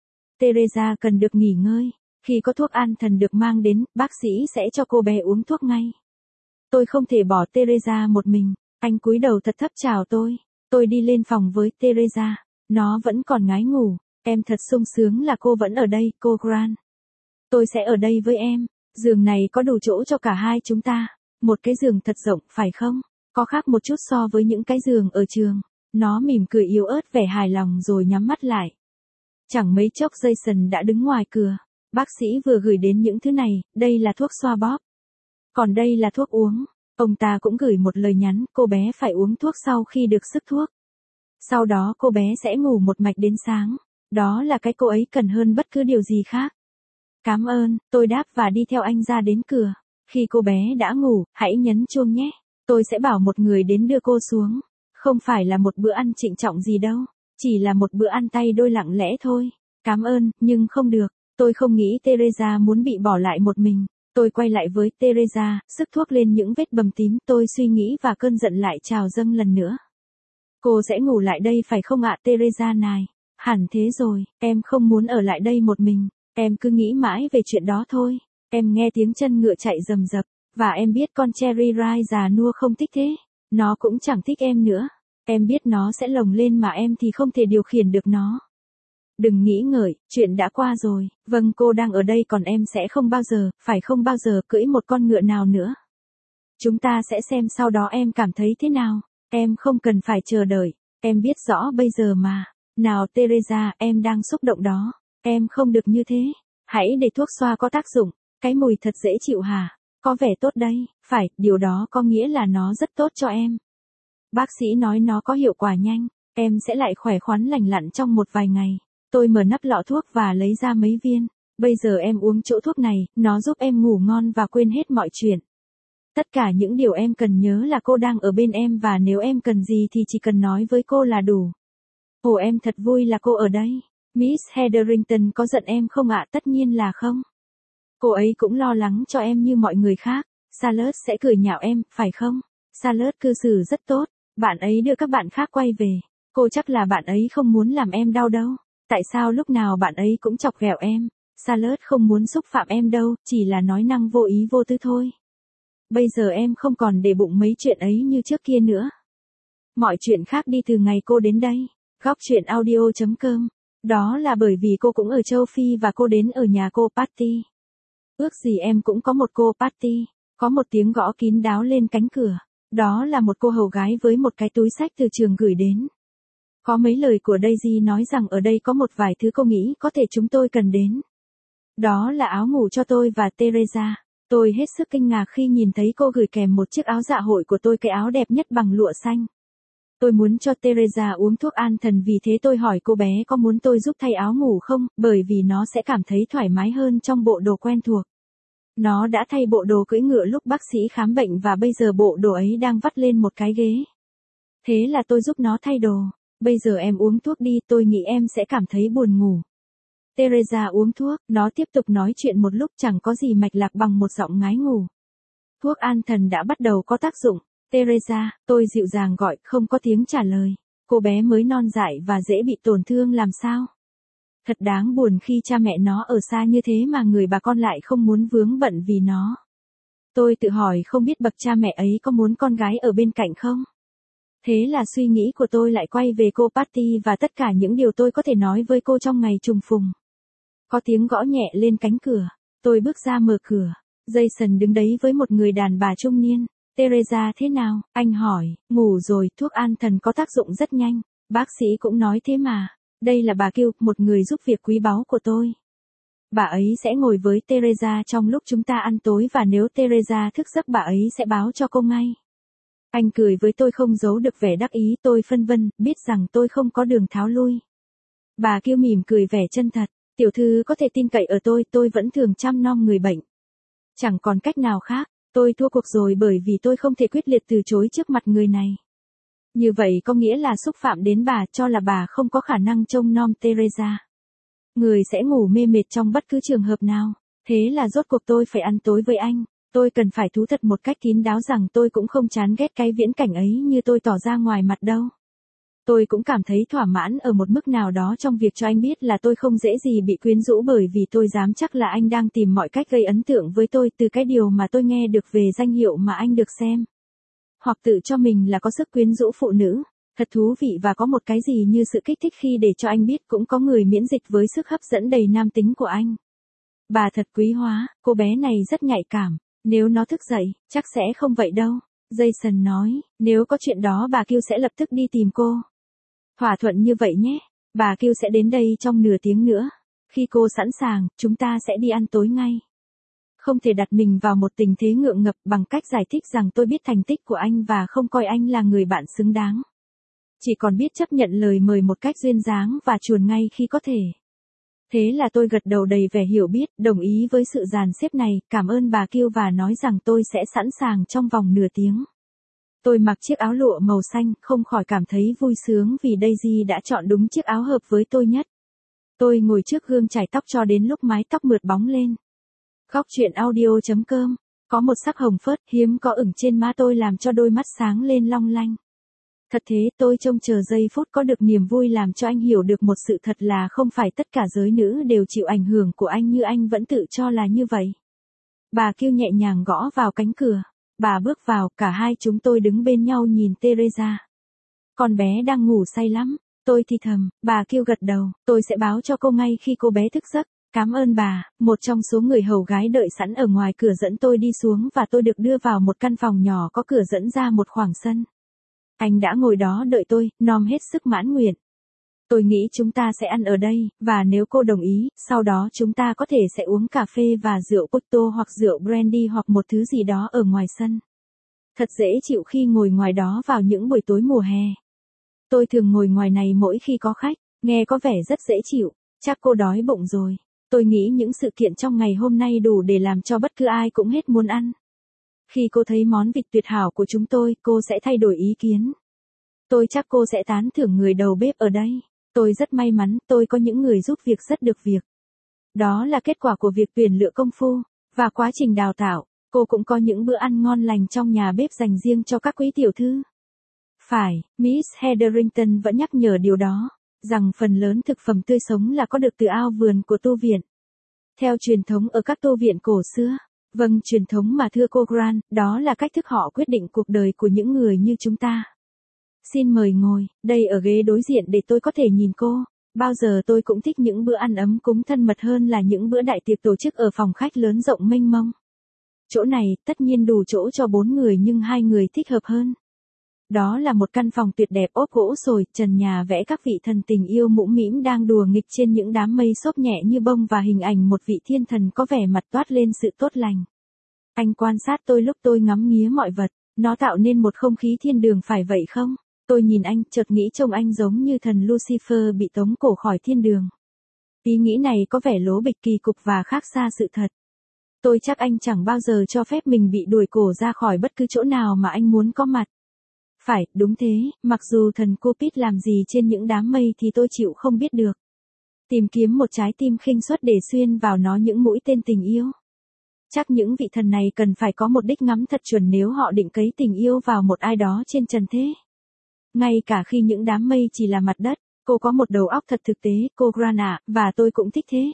Teresa cần được nghỉ ngơi. Khi có thuốc an thần được mang đến, bác sĩ sẽ cho cô bé uống thuốc ngay. Tôi không thể bỏ Teresa một mình. Anh cúi đầu thật thấp chào tôi. Tôi đi lên phòng với Teresa. Nó vẫn còn ngái ngủ. Em thật sung sướng là cô vẫn ở đây, cô Grant. Tôi sẽ ở đây với em. Giường này có đủ chỗ cho cả hai chúng ta. Một cái giường thật rộng, phải không? Có khác một chút so với những cái giường ở trường. Nó mỉm cười yếu ớt vẻ hài lòng rồi nhắm mắt lại. Chẳng mấy chốc Jason đã đứng ngoài cửa. Bác sĩ vừa gửi đến những thứ này, đây là thuốc xoa bóp. Còn đây là thuốc uống. Ông ta cũng gửi một lời nhắn, cô bé phải uống thuốc sau khi được sức thuốc. Sau đó cô bé sẽ ngủ một mạch đến sáng. Đó là cái cô ấy cần hơn bất cứ điều gì khác. Cảm ơn, tôi đáp và đi theo anh ra đến cửa. Khi cô bé đã ngủ, hãy nhấn chuông nhé. Tôi sẽ bảo một người đến đưa cô xuống. Không phải là một bữa ăn trịnh trọng gì đâu. Chỉ là một bữa ăn tay đôi lặng lẽ thôi. Cảm ơn, nhưng không được. Tôi không nghĩ Teresa muốn bị bỏ lại một mình. Tôi quay lại với Teresa, sức thuốc lên những vết bầm tím. Tôi suy nghĩ và cơn giận lại trào dâng lần nữa. Cô sẽ ngủ lại đây phải không ạ Teresa này? Hẳn thế rồi, em không muốn ở lại đây một mình. Em cứ nghĩ mãi về chuyện đó thôi. Em nghe tiếng chân ngựa chạy rầm rập. Và em biết con Cherry Rai già nua không thích thế. Nó cũng chẳng thích em nữa. Em biết nó sẽ lồng lên mà em thì không thể điều khiển được nó. Đừng nghĩ ngợi, chuyện đã qua rồi. Vâng, cô đang ở đây còn em sẽ không bao giờ, phải không bao giờ cưỡi một con ngựa nào nữa. Chúng ta sẽ xem sau đó em cảm thấy thế nào. Em không cần phải chờ đợi. Em biết rõ bây giờ mà. Nào Teresa, em đang xúc động đó. Em không được như thế. Hãy để thuốc xoa có tác dụng. Cái mùi thật dễ chịu hả? Có vẻ tốt đấy. Phải, điều đó có nghĩa là nó rất tốt cho em. Bác sĩ nói nó có hiệu quả nhanh. Em sẽ lại khỏe khoắn lành lặn trong một vài ngày. Tôi mở nắp lọ thuốc và lấy ra mấy viên. Bây giờ em uống chỗ thuốc này, nó giúp em ngủ ngon và quên hết mọi chuyện. Tất cả những điều em cần nhớ là cô đang ở bên em và nếu em cần gì thì chỉ cần nói với cô là đủ. Ồ em thật vui là cô ở đây. Miss Hetherington có giận em không ạ? Tất nhiên là không. Cô ấy cũng lo lắng cho em như mọi người khác. Charlotte sẽ cười nhạo em, phải không? Charlotte cư xử rất tốt. Bạn ấy đưa các bạn khác quay về. Cô chắc là bạn ấy không muốn làm em đau đâu. Tại sao lúc nào bạn ấy cũng chọc ghẹo em? Charlotte không muốn xúc phạm em đâu, chỉ là nói năng vô ý vô tư thôi. Bây giờ em không còn để bụng mấy chuyện ấy như trước kia nữa. Mọi chuyện khác đi từ ngày cô đến đây. Góc chuyện audio chấm com. Đó là bởi vì cô cũng ở châu Phi và cô đến ở nhà cô Patty. Ước gì em cũng có một cô Patty. Có một tiếng gõ kín đáo lên cánh cửa. Đó là một cô hầu gái với một cái túi xách từ trường gửi đến. Có mấy lời của Daisy nói rằng ở đây có một vài thứ cô nghĩ có thể chúng tôi cần đến. Đó là áo ngủ cho tôi và Teresa. Tôi hết sức kinh ngạc khi nhìn thấy cô gửi kèm một chiếc áo dạ hội của tôi, cái áo đẹp nhất bằng lụa xanh. Tôi muốn cho Teresa uống thuốc an thần, vì thế tôi hỏi cô bé có muốn tôi giúp thay áo ngủ không, bởi vì nó sẽ cảm thấy thoải mái hơn trong bộ đồ quen thuộc. Nó đã thay bộ đồ cưỡi ngựa lúc bác sĩ khám bệnh và bây giờ bộ đồ ấy đang vắt lên một cái ghế. Thế là tôi giúp nó thay đồ. Bây giờ em uống thuốc đi, tôi nghĩ em sẽ cảm thấy buồn ngủ. Teresa uống thuốc, nó tiếp tục nói chuyện một lúc chẳng có gì mạch lạc bằng một giọng ngái ngủ. Thuốc an thần đã bắt đầu có tác dụng. Teresa, tôi dịu dàng gọi, không có tiếng trả lời. Cô bé mới non dại và dễ bị tổn thương làm sao? Thật đáng buồn khi cha mẹ nó ở xa như thế mà người bà con lại không muốn vướng bận vì nó. Tôi tự hỏi không biết bậc cha mẹ ấy có muốn con gái ở bên cạnh không? Thế là suy nghĩ của tôi lại quay về cô Patty và tất cả những điều tôi có thể nói với cô trong ngày trùng phùng. Có tiếng gõ nhẹ lên cánh cửa. Tôi bước ra mở cửa. Jason đứng đấy với một người đàn bà trung niên. Teresa thế nào? Anh hỏi. Ngủ rồi, thuốc an thần có tác dụng rất nhanh. Bác sĩ cũng nói thế mà. Đây là bà Kiều, một người giúp việc quý báu của tôi. Bà ấy sẽ ngồi với Teresa trong lúc chúng ta ăn tối và nếu Teresa thức giấc bà ấy sẽ báo cho cô ngay. Anh cười với tôi không giấu được vẻ đắc ý, tôi phân vân, biết rằng tôi không có đường tháo lui. Bà Kiều mỉm cười vẻ chân thật. Tiểu thư có thể tin cậy ở tôi, tôi vẫn thường chăm nom người bệnh. Chẳng còn cách nào khác, tôi thua cuộc rồi bởi vì tôi không thể quyết liệt từ chối trước mặt người này. Như vậy có nghĩa là xúc phạm đến bà, cho là bà không có khả năng trông nom Teresa. Người sẽ ngủ mê mệt trong bất cứ trường hợp nào. Thế là rốt cuộc tôi phải ăn tối với anh. Tôi cần phải thú thật một cách kín đáo rằng tôi cũng không chán ghét cái viễn cảnh ấy như tôi tỏ ra ngoài mặt đâu. Tôi cũng cảm thấy thỏa mãn ở một mức nào đó trong việc cho anh biết là tôi không dễ gì bị quyến rũ, bởi vì tôi dám chắc là anh đang tìm mọi cách gây ấn tượng với tôi từ cái điều mà tôi nghe được về danh hiệu mà anh được xem. Hoặc tự cho mình là có sức quyến rũ phụ nữ. Thật thú vị và có một cái gì như sự kích thích khi để cho anh biết cũng có người miễn dịch với sức hấp dẫn đầy nam tính của anh. Bà thật quý hóa, cô bé này rất nhạy cảm. Nếu nó thức dậy, chắc sẽ không vậy đâu. Jason nói, nếu có chuyện đó bà Kiều sẽ lập tức đi tìm cô. Thỏa thuận như vậy nhé, bà Kiều sẽ đến đây trong nửa tiếng nữa. Khi cô sẵn sàng, chúng ta sẽ đi ăn tối ngay. Không thể đặt mình vào một tình thế ngượng ngập bằng cách giải thích rằng tôi biết thành tích của anh và không coi anh là người bạn xứng đáng. Chỉ còn biết chấp nhận lời mời một cách duyên dáng và chuồn ngay khi có thể. Thế là tôi gật đầu đầy vẻ hiểu biết, đồng ý với sự dàn xếp này, cảm ơn bà Kiều và nói rằng tôi sẽ sẵn sàng trong vòng nửa tiếng. Tôi mặc chiếc áo lụa màu xanh, không khỏi cảm thấy vui sướng vì Daisy đã chọn đúng chiếc áo hợp với tôi nhất. Tôi ngồi trước gương chải tóc cho đến lúc mái tóc mượt bóng lên. Góc truyện audio chấm com. Có một sắc hồng phớt hiếm có ửng trên má tôi làm cho đôi mắt sáng lên long lanh. Thật thế, tôi trông chờ giây phút có được niềm vui làm cho anh hiểu được một sự thật là không phải tất cả giới nữ đều chịu ảnh hưởng của anh như anh vẫn tự cho là như vậy. Bà Kiều nhẹ nhàng gõ vào cánh cửa. Bà bước vào, cả hai chúng tôi đứng bên nhau nhìn Teresa. Con bé đang ngủ say lắm. Tôi thì thầm, bà Kiều gật đầu, tôi sẽ báo cho cô ngay khi cô bé thức giấc. Cảm ơn bà, một trong số người hầu gái đợi sẵn ở ngoài cửa dẫn tôi đi xuống và tôi được đưa vào một căn phòng nhỏ có cửa dẫn ra một khoảng sân. Anh đã ngồi đó đợi tôi, nom hết sức mãn nguyện. Tôi nghĩ chúng ta sẽ ăn ở đây, và nếu cô đồng ý, sau đó chúng ta có thể sẽ uống cà phê và rượu Porto hoặc rượu brandy hoặc một thứ gì đó ở ngoài sân. Thật dễ chịu khi ngồi ngoài đó vào những buổi tối mùa hè. Tôi thường ngồi ngoài này mỗi khi có khách, nghe có vẻ rất dễ chịu, chắc cô đói bụng rồi. Tôi nghĩ những sự kiện trong ngày hôm nay đủ để làm cho bất cứ ai cũng hết muốn ăn. Khi cô thấy món vịt tuyệt hảo của chúng tôi, cô sẽ thay đổi ý kiến. Tôi chắc cô sẽ tán thưởng người đầu bếp ở đây. Tôi rất may mắn, tôi có những người giúp việc rất được việc. Đó là kết quả của việc tuyển lựa công phu, và quá trình đào tạo. Cô cũng có những bữa ăn ngon lành trong nhà bếp dành riêng cho các quý tiểu thư. Phải, Miss Hetherington vẫn nhắc nhở điều đó, rằng phần lớn thực phẩm tươi sống là có được từ ao vườn của tu viện. Theo truyền thống ở các tu viện cổ xưa. Vâng, truyền thống mà thưa cô Grant, đó là cách thức họ quyết định cuộc đời của những người như chúng ta. Xin mời ngồi, đây ở ghế đối diện để tôi có thể nhìn cô. Bao giờ tôi cũng thích những bữa ăn ấm cúng thân mật hơn là những bữa đại tiệc tổ chức ở phòng khách lớn rộng mênh mông. Chỗ này, tất nhiên đủ chỗ cho bốn người nhưng hai người thích hợp hơn. Đó là một căn phòng tuyệt đẹp ốp gỗ sồi, trần nhà vẽ các vị thần tình yêu mũm mĩm đang đùa nghịch trên những đám mây xốp nhẹ như bông và hình ảnh một vị thiên thần có vẻ mặt toát lên sự tốt lành. Anh quan sát tôi lúc tôi ngắm nghía mọi vật, nó tạo nên một không khí thiên đường phải vậy không? Tôi nhìn anh, chợt nghĩ trông anh giống như thần Lucifer bị tống cổ khỏi thiên đường. Ý nghĩ này có vẻ lố bịch kỳ cục và khác xa sự thật. Tôi chắc anh chẳng bao giờ cho phép mình bị đuổi cổ ra khỏi bất cứ chỗ nào mà anh muốn có mặt. Phải, đúng thế, mặc dù thần Cupid làm gì trên những đám mây thì tôi chịu không biết được. Tìm kiếm một trái tim khinh suất để xuyên vào nó những mũi tên tình yêu. Chắc những vị thần này cần phải có một đích ngắm thật chuẩn nếu họ định cấy tình yêu vào một ai đó trên trần thế. Ngay cả khi những đám mây chỉ là mặt đất, cô có một đầu óc thật thực tế, cô Grant ạ, và tôi cũng thích thế.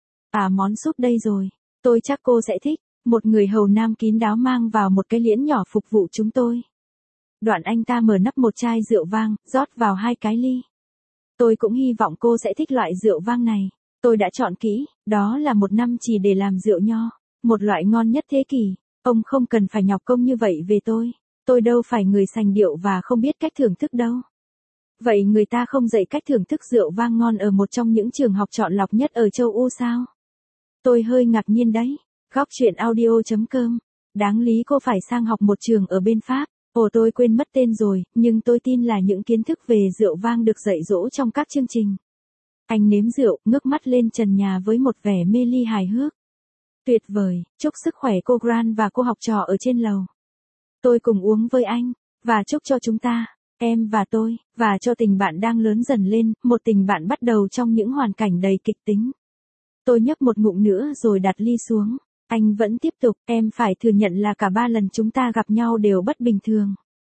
À, món súp đây rồi, tôi chắc cô sẽ thích. Một người hầu nam kín đáo mang vào một cái liễn nhỏ phục vụ chúng tôi. Đoạn anh ta mở nắp một chai rượu vang, rót vào hai cái ly. Tôi cũng hy vọng cô sẽ thích loại rượu vang này. Tôi đã chọn kỹ, đó là một năm chỉ để làm rượu nho. Một loại ngon nhất thế kỷ. Ông không cần phải nhọc công như vậy về tôi. Tôi đâu phải người sành điệu và không biết cách thưởng thức đâu. Vậy người ta không dạy cách thưởng thức rượu vang ngon ở một trong những trường học chọn lọc nhất ở châu Âu sao? Tôi hơi ngạc nhiên đấy. Góc truyện audio chấm com. Đáng lý cô phải sang học một trường ở bên Pháp. Ồ, tôi quên mất tên rồi, nhưng tôi tin là những kiến thức về rượu vang được dạy dỗ trong các chương trình. Anh nếm rượu, ngước mắt lên trần nhà với một vẻ mê ly hài hước. Tuyệt vời, chúc sức khỏe cô Grant và cô học trò ở trên lầu. Tôi cùng uống với anh, và chúc cho chúng ta, em và tôi, và cho tình bạn đang lớn dần lên, một tình bạn bắt đầu trong những hoàn cảnh đầy kịch tính. Tôi nhấp một ngụm nữa rồi đặt ly xuống. Anh vẫn tiếp tục, em phải thừa nhận là cả ba lần chúng ta gặp nhau đều bất bình thường.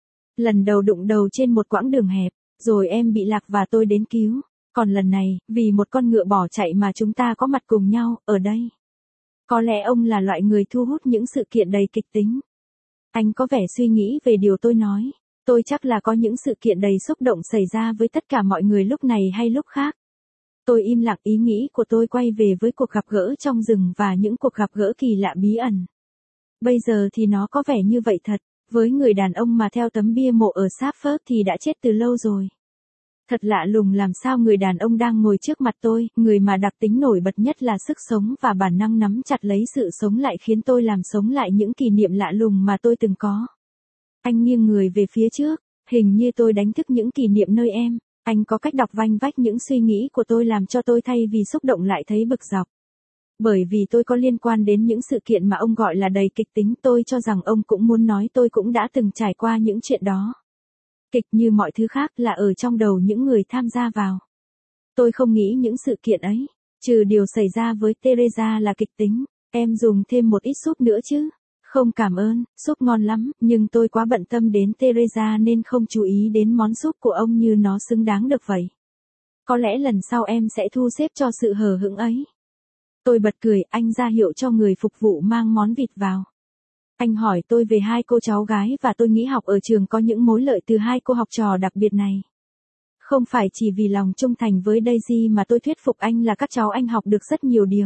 Lần đầu đụng đầu trên một quãng đường hẹp, rồi em bị lạc và tôi đến cứu. Còn lần này, vì một con ngựa bỏ chạy mà chúng ta có mặt cùng nhau, ở đây. Có lẽ ông là loại người thu hút những sự kiện đầy kịch tính. Anh có vẻ suy nghĩ về điều tôi nói. Tôi chắc là có những sự kiện đầy xúc động xảy ra với tất cả mọi người lúc này hay lúc khác. Tôi im lặng, ý nghĩ của tôi quay về với cuộc gặp gỡ trong rừng và những cuộc gặp gỡ kỳ lạ bí ẩn. Bây giờ thì nó có vẻ như vậy thật, với người đàn ông mà theo tấm bia mộ ở Safford thì đã chết từ lâu rồi. Thật lạ lùng làm sao người đàn ông đang ngồi trước mặt tôi, người mà đặc tính nổi bật nhất là sức sống và bản năng nắm chặt lấy sự sống lại khiến tôi làm sống lại những kỷ niệm lạ lùng mà tôi từng có. Anh nghiêng người về phía trước, hình như tôi đánh thức những kỷ niệm nơi em. Anh có cách đọc vanh vách những suy nghĩ của tôi làm cho tôi thay vì xúc động lại thấy bực dọc. Bởi vì tôi có liên quan đến những sự kiện mà ông gọi là đầy kịch tính, tôi cho rằng ông cũng muốn nói tôi cũng đã từng trải qua những chuyện đó. Kịch như mọi thứ khác là ở trong đầu những người tham gia vào. Tôi không nghĩ những sự kiện ấy, trừ điều xảy ra với Teresa là kịch tính. Em dùng thêm một ít súp nữa chứ? Không cảm ơn, súp ngon lắm, nhưng tôi quá bận tâm đến Teresa nên không chú ý đến món súp của ông như nó xứng đáng được vậy. Có lẽ lần sau em sẽ thu xếp cho sự hờ hững ấy. Tôi bật cười, anh ra hiệu cho người phục vụ mang món vịt vào. Anh hỏi tôi về hai cô cháu gái và tôi nghĩ học ở trường có những mối lợi từ hai cô học trò đặc biệt này. Không phải chỉ vì lòng trung thành với Daisy mà tôi thuyết phục anh là các cháu anh học được rất nhiều điều.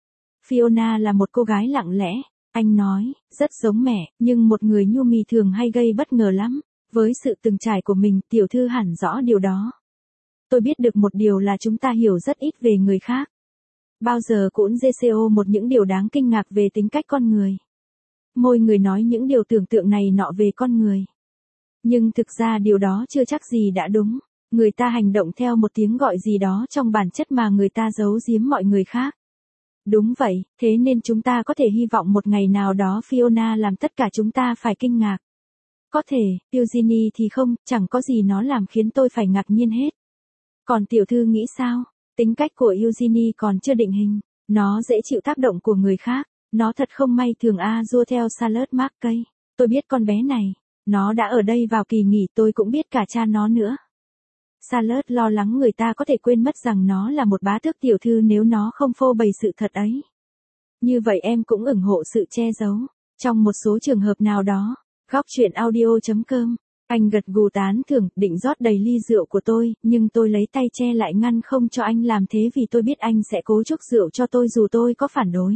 Fiona là một cô gái lặng lẽ, anh nói, rất giống mẹ, nhưng một người nhu mì thường hay gây bất ngờ lắm. Với sự từng trải của mình, tiểu thư hẳn rõ điều đó. Tôi biết được một điều là chúng ta hiểu rất ít về người khác. Bao giờ cũng giê xê o một những điều đáng kinh ngạc về tính cách con người. Môi người nói những điều tưởng tượng này nọ về con người. Nhưng thực ra điều đó chưa chắc gì đã đúng. Người ta hành động theo một tiếng gọi gì đó trong bản chất mà người ta giấu giếm mọi người khác. Đúng vậy, thế nên chúng ta có thể hy vọng một ngày nào đó Fiona làm tất cả chúng ta phải kinh ngạc. Có thể, Eugenie thì không, chẳng có gì nó làm khiến tôi phải ngạc nhiên hết. Còn tiểu thư nghĩ sao? Tính cách của Eugenie còn chưa định hình, nó dễ chịu tác động của người khác, nó thật không may thường a dua theo Salad McKay. Tôi biết con bé này, nó đã ở đây vào kỳ nghỉ, tôi cũng biết cả cha nó nữa. Salad lo lắng người ta có thể quên mất rằng nó là một bá tước tiểu thư nếu nó không phô bày sự thật ấy. Như vậy em cũng ủng hộ sự che giấu, trong một số trường hợp nào đó. Góc chuyện audio chấm com. Anh gật gù tán thưởng, định rót đầy ly rượu của tôi, nhưng tôi lấy tay che lại ngăn không cho anh làm thế vì tôi biết anh sẽ cố chuốc rượu cho tôi dù tôi có phản đối.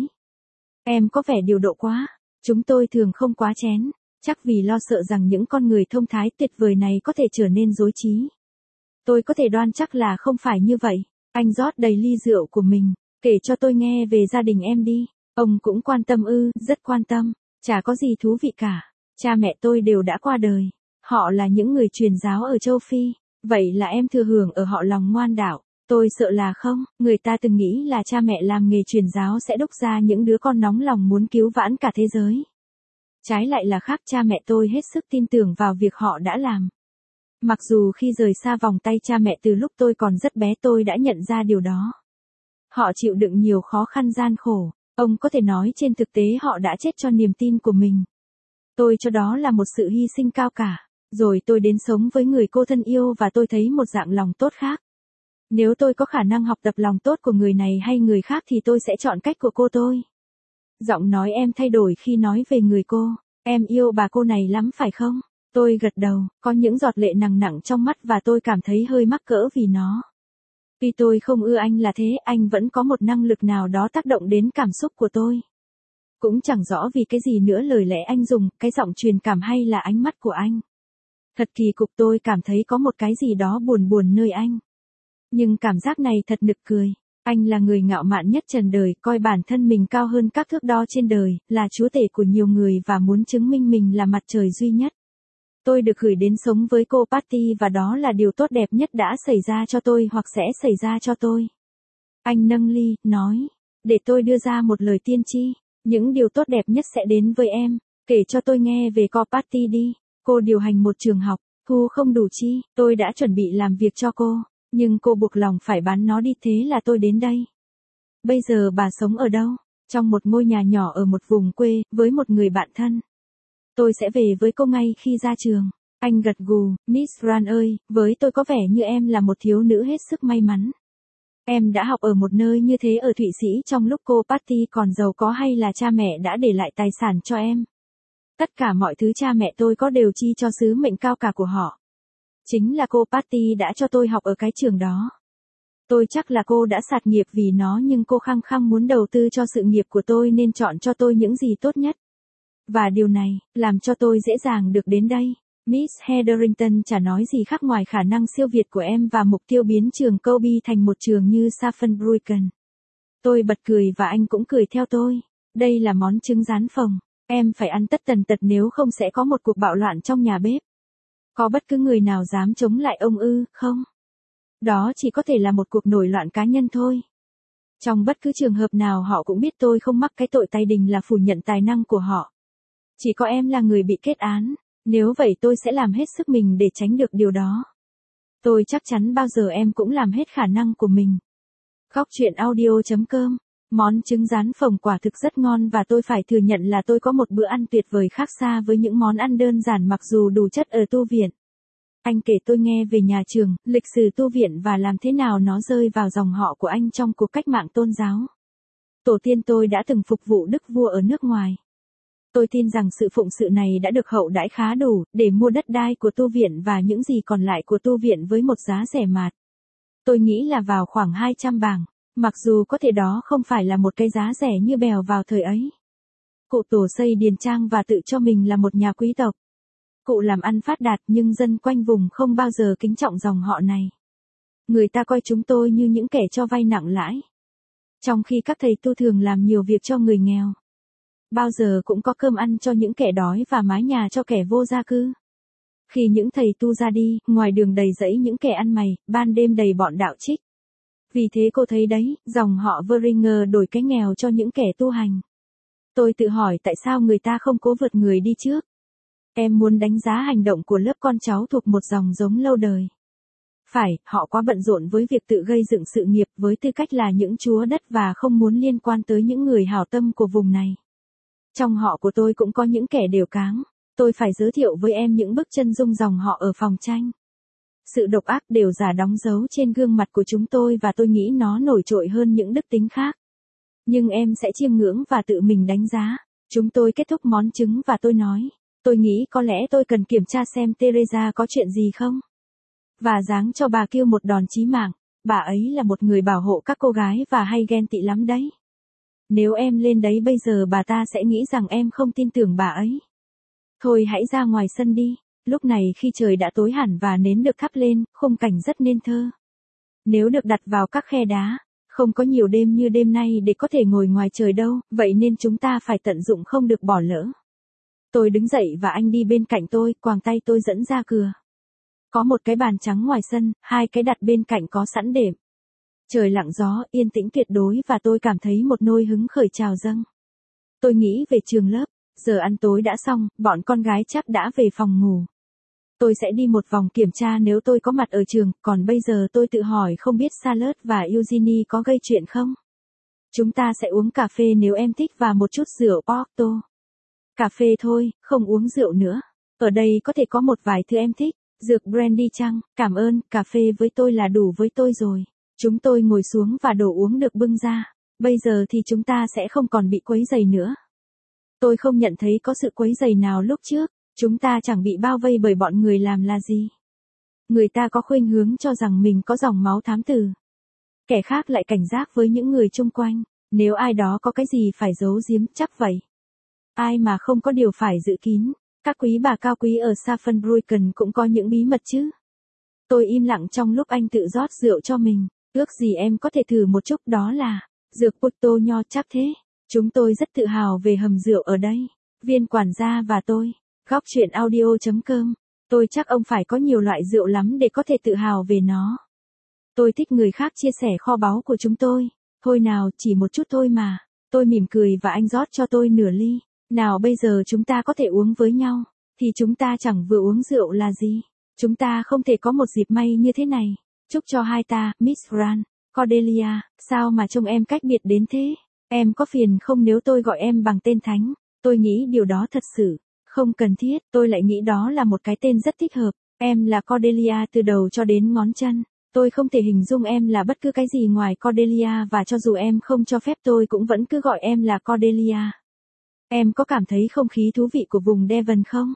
Em có vẻ điều độ quá, chúng tôi thường không quá chén, chắc vì lo sợ rằng những con người thông thái tuyệt vời này có thể trở nên dối trí. Tôi có thể đoan chắc là không phải như vậy. Anh rót đầy ly rượu của mình, kể cho tôi nghe về gia đình em đi. Ông cũng quan tâm ư? Rất quan tâm, chả có gì thú vị cả. Cha mẹ tôi đều đã qua đời. Họ là những người truyền giáo ở châu Phi, vậy là em thừa hưởng ở họ lòng ngoan đạo. Tôi sợ là không, người ta từng nghĩ là cha mẹ làm nghề truyền giáo sẽ đúc ra những đứa con nóng lòng muốn cứu vãn cả thế giới. Trái lại là khác, cha mẹ tôi hết sức tin tưởng vào việc họ đã làm. Mặc dù khi rời xa vòng tay cha mẹ từ lúc tôi còn rất bé tôi đã nhận ra điều đó. Họ chịu đựng nhiều khó khăn gian khổ, ông có thể nói trên thực tế họ đã chết cho niềm tin của mình. Tôi cho đó là một sự hy sinh cao cả. Rồi tôi đến sống với người cô thân yêu và tôi thấy một dạng lòng tốt khác. Nếu tôi có khả năng học tập lòng tốt của người này hay người khác thì tôi sẽ chọn cách của cô tôi. Giọng nói em thay đổi khi nói về người cô. Em yêu bà cô này lắm phải không? Tôi gật đầu, có những giọt lệ nặng nặng trong mắt và tôi cảm thấy hơi mắc cỡ vì nó. Tuy tôi không ưa anh là thế, anh vẫn có một năng lực nào đó tác động đến cảm xúc của tôi. Cũng chẳng rõ vì cái gì nữa lời lẽ anh dùng, cái giọng truyền cảm hay là ánh mắt của anh. Thật kỳ cục, tôi cảm thấy có một cái gì đó buồn buồn nơi anh. Nhưng cảm giác này thật nực cười. Anh là người ngạo mạn nhất trần đời, coi bản thân mình cao hơn các thước đo trên đời, là chúa tể của nhiều người và muốn chứng minh mình là mặt trời duy nhất. Tôi được gửi đến sống với cô Patty và đó là điều tốt đẹp nhất đã xảy ra cho tôi hoặc sẽ xảy ra cho tôi. Anh nâng ly, nói, để tôi đưa ra một lời tiên tri, những điều tốt đẹp nhất sẽ đến với em, kể cho tôi nghe về cô Patty đi. Cô điều hành một trường học, thu không đủ chi, tôi đã chuẩn bị làm việc cho cô, nhưng cô buộc lòng phải bán nó đi, thế là tôi đến đây. Bây giờ bà sống ở đâu? Trong một ngôi nhà nhỏ ở một vùng quê, với một người bạn thân. Tôi sẽ về với cô ngay khi ra trường. Anh gật gù, Miss Ran ơi, với tôi có vẻ như em là một thiếu nữ hết sức may mắn. Em đã học ở một nơi như thế ở Thụy Sĩ trong lúc cô Patty còn giàu có hay là cha mẹ đã để lại tài sản cho em? Tất cả mọi thứ cha mẹ tôi có đều chi cho sứ mệnh cao cả của họ. Chính là cô Patty đã cho tôi học ở cái trường đó. Tôi chắc là cô đã sạt nghiệp vì nó nhưng cô khăng khăng muốn đầu tư cho sự nghiệp của tôi nên chọn cho tôi những gì tốt nhất. Và điều này, làm cho tôi dễ dàng được đến đây. Miss Hetherington chả nói gì khác ngoài khả năng siêu việt của em và mục tiêu biến trường Kobe thành một trường như Saarbrücken. Tôi bật cười và anh cũng cười theo tôi. Đây là món trứng rán phồng. Em phải ăn tất tần tật nếu không sẽ có một cuộc bạo loạn trong nhà bếp. Có bất cứ người nào dám chống lại ông ư, không? Đó chỉ có thể là một cuộc nổi loạn cá nhân thôi. Trong bất cứ trường hợp nào họ cũng biết tôi không mắc cái tội tay đình là phủ nhận tài năng của họ. Chỉ có em là người bị kết án. Nếu vậy tôi sẽ làm hết sức mình để tránh được điều đó. Tôi chắc chắn bao giờ em cũng làm hết khả năng của mình. Góc truyện audio chấm com. Món trứng rán phồng quả thực rất ngon và tôi phải thừa nhận là tôi có một bữa ăn tuyệt vời khác xa với những món ăn đơn giản mặc dù đủ chất ở tu viện. Anh kể tôi nghe về nhà trường, lịch sử tu viện và làm thế nào nó rơi vào dòng họ của anh trong cuộc cách mạng tôn giáo. Tổ tiên tôi đã từng phục vụ đức vua ở nước ngoài. Tôi tin rằng sự phụng sự này đã được hậu đãi khá đủ để mua đất đai của tu viện và những gì còn lại của tu viện với một giá rẻ mạt. Tôi nghĩ là vào khoảng hai trăm bảng, mặc dù có thể đó không phải là một cái giá rẻ như bèo vào thời ấy. Cụ tổ xây điền trang và tự cho mình là một nhà quý tộc. Cụ làm ăn phát đạt nhưng dân quanh vùng không bao giờ kính trọng dòng họ này. Người ta coi chúng tôi như những kẻ cho vay nặng lãi. Trong khi các thầy tu thường làm nhiều việc cho người nghèo. Bao giờ cũng có cơm ăn cho những kẻ đói và mái nhà cho kẻ vô gia cư. Khi những thầy tu ra đi, ngoài đường đầy rẫy những kẻ ăn mày, ban đêm đầy bọn đạo trích. Vì thế cô thấy đấy, dòng họ Veringer đổi cái nghèo cho những kẻ tu hành. Tôi tự hỏi tại sao người ta không cố vượt người đi trước. Em muốn đánh giá hành động của lớp con cháu thuộc một dòng giống lâu đời. Phải, họ quá bận rộn với việc tự gây dựng sự nghiệp với tư cách là những chúa đất và không muốn liên quan tới những người hảo tâm của vùng này. Trong họ của tôi cũng có những kẻ đều cáng. Tôi phải giới thiệu với em những bức chân dung dòng họ ở phòng tranh. Sự độc ác đều giả đóng dấu trên gương mặt của chúng tôi và tôi nghĩ nó nổi trội hơn những đức tính khác. Nhưng em sẽ chiêm ngưỡng và tự mình đánh giá. Chúng tôi kết thúc món trứng và tôi nói, tôi nghĩ có lẽ tôi cần kiểm tra xem Teresa có chuyện gì không. Và giáng cho bà kêu một đòn chí mạng, bà ấy là một người bảo hộ các cô gái và hay ghen tị lắm đấy. Nếu em lên đấy bây giờ bà ta sẽ nghĩ rằng em không tin tưởng bà ấy. Thôi hãy ra ngoài sân đi, lúc này khi trời đã tối hẳn và nến được thắp lên, khung cảnh rất nên thơ. Nếu được đặt vào các khe đá, không có nhiều đêm như đêm nay để có thể ngồi ngoài trời đâu, vậy nên chúng ta phải tận dụng không được bỏ lỡ. Tôi đứng dậy và anh đi bên cạnh tôi, quàng tay tôi dẫn ra cửa. Có một cái bàn trắng ngoài sân, hai cái đặt bên cạnh có sẵn đệm. Trời lặng gió, yên tĩnh tuyệt đối và tôi cảm thấy một nôi hứng khởi trào dâng. Tôi nghĩ về trường lớp, giờ ăn tối đã xong, bọn con gái chắc đã về phòng ngủ. Tôi sẽ đi một vòng kiểm tra nếu tôi có mặt ở trường, còn bây giờ tôi tự hỏi không biết Charlotte và Eugenie có gây chuyện không? Chúng ta sẽ uống cà phê nếu em thích và một chút rượu Porto. Cà phê thôi, không uống rượu nữa. Ở đây có thể có một vài thứ em thích. Dược brandy chăng? Cảm ơn, cà phê với tôi là đủ với tôi rồi. Chúng tôi ngồi xuống và đồ uống được bưng ra. Bây giờ thì chúng ta sẽ không còn bị quấy rầy nữa. Tôi không nhận thấy có sự quấy rầy nào lúc trước. Chúng ta chẳng bị bao vây bởi bọn người làm là gì. Người ta có khuynh hướng cho rằng mình có dòng máu thám tử. Kẻ khác lại cảnh giác với những người chung quanh. Nếu ai đó có cái gì phải giấu giếm, chắc vậy. Ai mà không có điều phải giữ kín. Các quý bà cao quý ở Saarbrücken cũng có những bí mật chứ. Tôi im lặng trong lúc anh tự rót rượu cho mình. Ước gì em có thể thử một chút đó là dược Porto nho chắc thế. Chúng tôi rất tự hào về hầm rượu ở đây. Viên quản gia và tôi. Góc truyện audio chấm com. Tôi chắc ông phải có nhiều loại rượu lắm để có thể tự hào về nó. Tôi thích người khác chia sẻ kho báu của chúng tôi. Thôi nào, chỉ một chút thôi mà. Tôi mỉm cười và anh rót cho tôi nửa ly. Nào bây giờ chúng ta có thể uống với nhau. Thì chúng ta chẳng vừa uống rượu là gì. Chúng ta không thể có một dịp may như thế này. Chúc cho hai ta, Miss Grant, Cordelia, sao mà trông em cách biệt đến thế? Em có phiền không nếu tôi gọi em bằng tên thánh? Tôi nghĩ điều đó thật sự không cần thiết, tôi lại nghĩ đó là một cái tên rất thích hợp. Em là Cordelia từ đầu cho đến ngón chân. Tôi không thể hình dung em là bất cứ cái gì ngoài Cordelia và cho dù em không cho phép tôi cũng vẫn cứ gọi em là Cordelia. Em có cảm thấy không khí thú vị của vùng Devon không?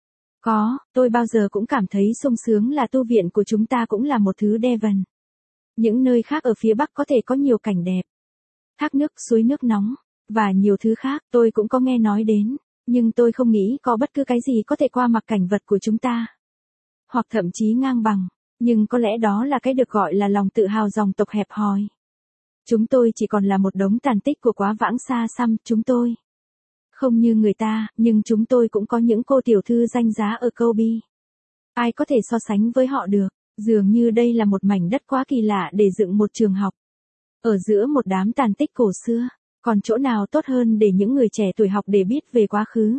Có, tôi bao giờ cũng cảm thấy sung sướng là tu viện của chúng ta cũng là một thứ Devon. Những nơi khác ở phía Bắc có thể có nhiều cảnh đẹp. Thác nước, suối nước nóng, và nhiều thứ khác tôi cũng có nghe nói đến. Nhưng tôi không nghĩ có bất cứ cái gì có thể qua mặt cảnh vật của chúng ta. Hoặc thậm chí ngang bằng. Nhưng có lẽ đó là cái được gọi là lòng tự hào dòng tộc hẹp hòi. Chúng tôi chỉ còn là một đống tàn tích của quá vãng xa xăm, chúng tôi. Không như người ta, nhưng chúng tôi cũng có những cô tiểu thư danh giá ở Kobe. Ai có thể so sánh với họ được, dường như đây là một mảnh đất quá kỳ lạ để dựng một trường học. Ở giữa một đám tàn tích cổ xưa, còn chỗ nào tốt hơn để những người trẻ tuổi học để biết về quá khứ.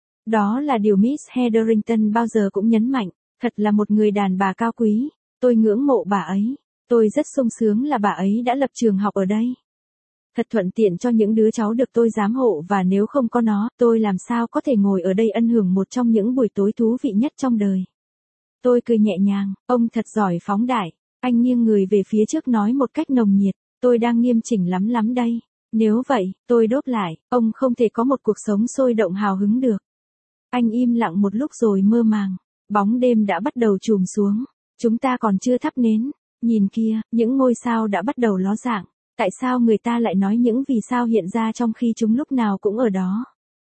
Đó là điều Miss Hetherington bao giờ cũng nhấn mạnh, thật là một người đàn bà cao quý, tôi ngưỡng mộ bà ấy, tôi rất sung sướng là bà ấy đã lập trường học ở đây. Thật thuận tiện cho những đứa cháu được tôi giám hộ và nếu không có nó, tôi làm sao có thể ngồi ở đây ân hưởng một trong những buổi tối thú vị nhất trong đời. Tôi cười nhẹ nhàng, ông thật giỏi phóng đại, anh nghiêng người về phía trước nói một cách nồng nhiệt, tôi đang nghiêm chỉnh lắm lắm đây. Nếu vậy, tôi đốt lại, ông không thể có một cuộc sống sôi động hào hứng được. Anh im lặng một lúc rồi mơ màng, bóng đêm đã bắt đầu trùm xuống, chúng ta còn chưa thắp nến, nhìn kia, những ngôi sao đã bắt đầu ló dạng, tại sao người ta lại nói những vì sao hiện ra trong khi chúng lúc nào cũng ở đó?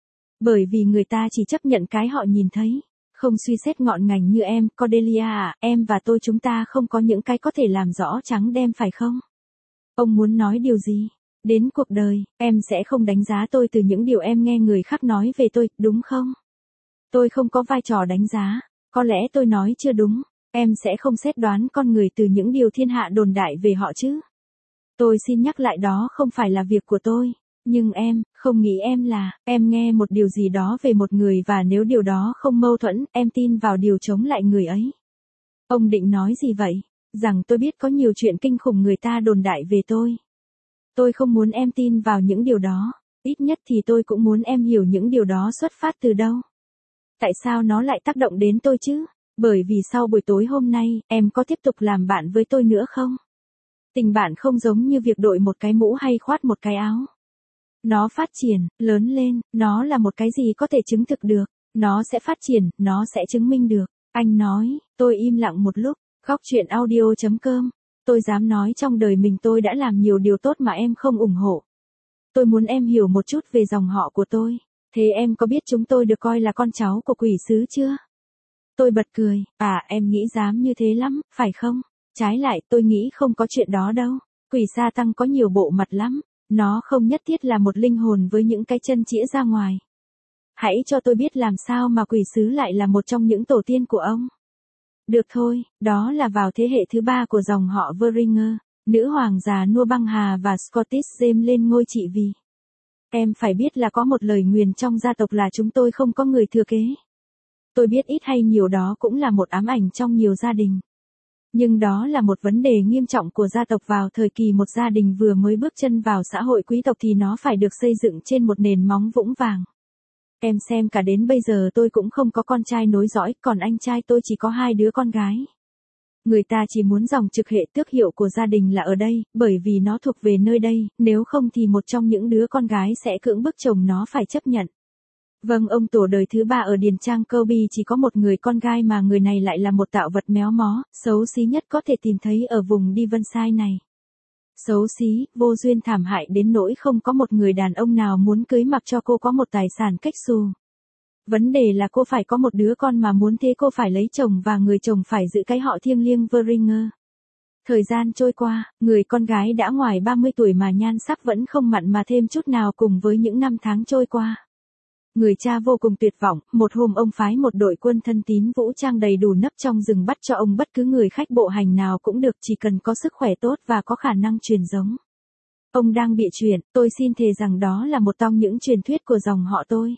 Bởi vì người ta chỉ chấp nhận cái họ nhìn thấy, không suy xét ngọn ngành như em, Cordelia à, em và tôi chúng ta không có những cái có thể làm rõ trắng đen phải không? Ông muốn nói điều gì? Đến cuộc đời, em sẽ không đánh giá tôi từ những điều em nghe người khác nói về tôi, đúng không? Tôi không có vai trò đánh giá, có lẽ tôi nói chưa đúng, em sẽ không xét đoán con người từ những điều thiên hạ đồn đại về họ chứ. Tôi xin nhắc lại đó không phải là việc của tôi, nhưng em, không nghĩ em là, em nghe một điều gì đó về một người và nếu điều đó không mâu thuẫn, em tin vào điều chống lại người ấy. Ông định nói gì vậy? Rằng tôi biết có nhiều chuyện kinh khủng người ta đồn đại về tôi. Tôi không muốn em tin vào những điều đó, ít nhất thì tôi cũng muốn em hiểu những điều đó xuất phát từ đâu. Tại sao nó lại tác động đến tôi chứ? Bởi vì sau buổi tối hôm nay, em có tiếp tục làm bạn với tôi nữa không? Tình bạn không giống như việc đội một cái mũ hay khoác một cái áo. Nó phát triển, lớn lên, nó là một cái gì có thể chứng thực được, nó sẽ phát triển, nó sẽ chứng minh được. Anh nói, tôi im lặng một lúc, góc chuyện audio chấm com. Tôi dám nói trong đời mình tôi đã làm nhiều điều tốt mà em không ủng hộ. Tôi muốn em hiểu một chút về dòng họ của tôi. Thế em có biết chúng tôi được coi là con cháu của quỷ sứ chưa? Tôi bật cười, à em nghĩ dám như thế lắm, phải không? Trái lại tôi nghĩ không có chuyện đó đâu. Quỷ sa tăng có nhiều bộ mặt lắm. Nó không nhất thiết là một linh hồn với những cái chân chĩa ra ngoài. Hãy cho tôi biết làm sao mà quỷ sứ lại là một trong những tổ tiên của ông. Được thôi, đó là vào thế hệ thứ ba của dòng họ Veringer, nữ hoàng già Northumbria và Scottish James lên ngôi trị vì. Em phải biết là có một lời nguyền trong gia tộc là chúng tôi không có người thừa kế. Tôi biết ít hay nhiều đó cũng là một ám ảnh trong nhiều gia đình. Nhưng đó là một vấn đề nghiêm trọng của gia tộc vào thời kỳ một gia đình vừa mới bước chân vào xã hội quý tộc thì nó phải được xây dựng trên một nền móng vững vàng. Em xem cả đến bây giờ tôi cũng không có con trai nối dõi, còn anh trai tôi chỉ có hai đứa con gái. Người ta chỉ muốn dòng trực hệ tước hiệu của gia đình là ở đây, bởi vì nó thuộc về nơi đây, nếu không thì một trong những đứa con gái sẽ cưỡng bức chồng nó phải chấp nhận. Vâng, ông tổ đời thứ ba ở Điền Trang Kobe chỉ có một người con gái mà người này lại là một tạo vật méo mó, xấu xí nhất có thể tìm thấy ở vùng Devonshire này. Xấu xí, vô duyên thảm hại đến nỗi không có một người đàn ông nào muốn cưới mặc cho cô có một tài sản cách xù. Vấn đề là cô phải có một đứa con mà muốn thế cô phải lấy chồng và người chồng phải giữ cái họ thiêng liêng Veringer. Thời gian trôi qua, người con gái đã ngoài ba mươi tuổi mà nhan sắc vẫn không mặn mà thêm chút nào cùng với những năm tháng trôi qua. Người cha vô cùng tuyệt vọng, một hôm ông phái một đội quân thân tín vũ trang đầy đủ nấp trong rừng bắt cho ông bất cứ người khách bộ hành nào cũng được chỉ cần có sức khỏe tốt và có khả năng truyền giống. Ông đang bịa chuyện, tôi xin thề rằng đó là một trong những truyền thuyết của dòng họ tôi.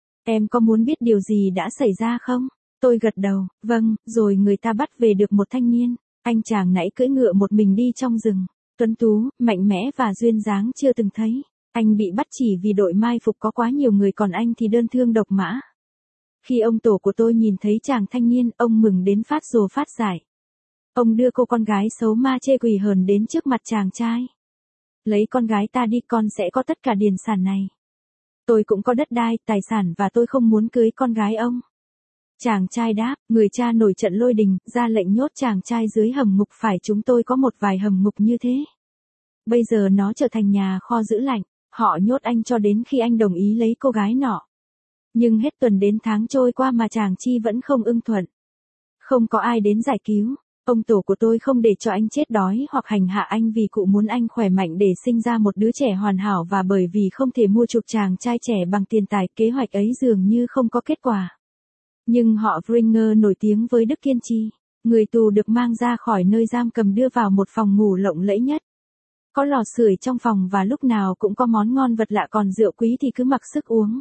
Em có muốn biết điều gì đã xảy ra không? Tôi gật đầu, vâng, rồi người ta bắt về được một thanh niên. Anh chàng nãy cưỡi ngựa một mình đi trong rừng. Tuấn tú, mạnh mẽ và duyên dáng chưa từng thấy. Anh bị bắt chỉ vì đội mai phục có quá nhiều người còn anh thì đơn thương độc mã. Khi ông tổ của tôi nhìn thấy chàng thanh niên, ông mừng đến phát rồ phát giải. Ông đưa cô con gái xấu ma chê quỳ hờn đến trước mặt chàng trai. Lấy con gái ta đi, con sẽ có tất cả điền sản này. Tôi cũng có đất đai, tài sản và tôi không muốn cưới con gái ông. Chàng trai đáp, người cha nổi trận lôi đình, ra lệnh nhốt chàng trai dưới hầm ngục, phải chúng tôi có một vài hầm ngục như thế. Bây giờ nó trở thành nhà kho giữ lạnh, họ nhốt anh cho đến khi anh đồng ý lấy cô gái nọ. Nhưng hết tuần đến tháng trôi qua mà chàng chi vẫn không ưng thuận. Không có ai đến giải cứu. Ông tổ của tôi không để cho anh chết đói hoặc hành hạ anh vì cụ muốn anh khỏe mạnh để sinh ra một đứa trẻ hoàn hảo, và bởi vì không thể mua chuộc chàng trai trẻ bằng tiền tài, kế hoạch ấy dường như không có kết quả. Nhưng họ Vringer nổi tiếng với đức kiên trì. Người tù được mang ra khỏi nơi giam cầm đưa vào một phòng ngủ lộng lẫy nhất. Có lò sưởi trong phòng và lúc nào cũng có món ngon vật lạ, còn rượu quý thì cứ mặc sức uống.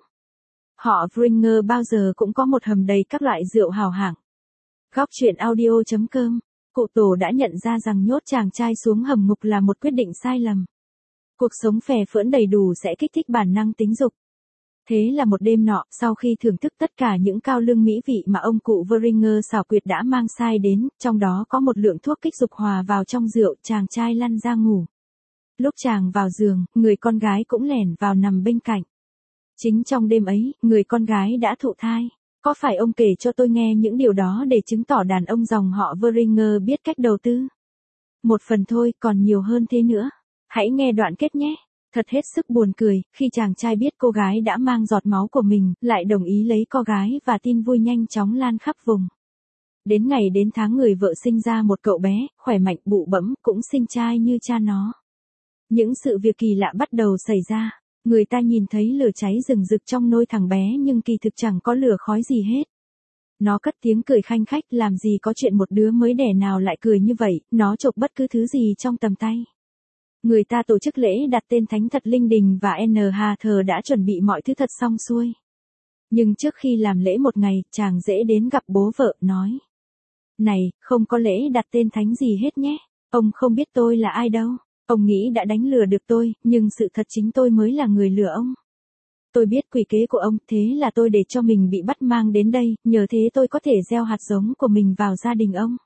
Họ Vringer bao giờ cũng có một hầm đầy các loại rượu hào hạng. Góc truyện audio chấm com. Cụ tổ đã nhận ra rằng nhốt chàng trai xuống hầm ngục là một quyết định sai lầm. Cuộc sống phè phỡn đầy đủ sẽ kích thích bản năng tính dục. Thế là một đêm nọ, sau khi thưởng thức tất cả những cao lương mỹ vị mà ông cụ Vringer xảo quyệt đã mang sai đến, trong đó có một lượng thuốc kích dục hòa vào trong rượu, chàng trai lăn ra ngủ. Lúc chàng vào giường, người con gái cũng lẻn vào nằm bên cạnh. Chính trong đêm ấy, người con gái đã thụ thai. Có phải ông kể cho tôi nghe những điều đó để chứng tỏ đàn ông dòng họ Vringer biết cách đầu tư? Một phần thôi, còn nhiều hơn thế nữa. Hãy nghe đoạn kết nhé. Thật hết sức buồn cười, khi chàng trai biết cô gái đã mang giọt máu của mình, lại đồng ý lấy cô gái và tin vui nhanh chóng lan khắp vùng. Đến ngày đến tháng người vợ sinh ra một cậu bé, khỏe mạnh bụ bẫm, cũng xinh trai như cha nó. Những sự việc kỳ lạ bắt đầu xảy ra. Người ta nhìn thấy lửa cháy rừng rực trong nôi thằng bé nhưng kỳ thực chẳng có lửa khói gì hết. Nó cất tiếng cười khanh khách, làm gì có chuyện một đứa mới đẻ nào lại cười như vậy, nó chộp bất cứ thứ gì trong tầm tay. Người ta tổ chức lễ đặt tên thánh thật linh đình và en hát thờ đã chuẩn bị mọi thứ thật xong xuôi. Nhưng trước khi làm lễ một ngày, chàng rể đến gặp bố vợ, nói: Này, không có lễ đặt tên thánh gì hết nhé, ông không biết tôi là ai đâu. Ông nghĩ đã đánh lừa được tôi, nhưng sự thật chính tôi mới là người lừa ông. Tôi biết quỷ kế của ông, thế là tôi để cho mình bị bắt mang đến đây, nhờ thế tôi có thể gieo hạt giống của mình vào gia đình ông.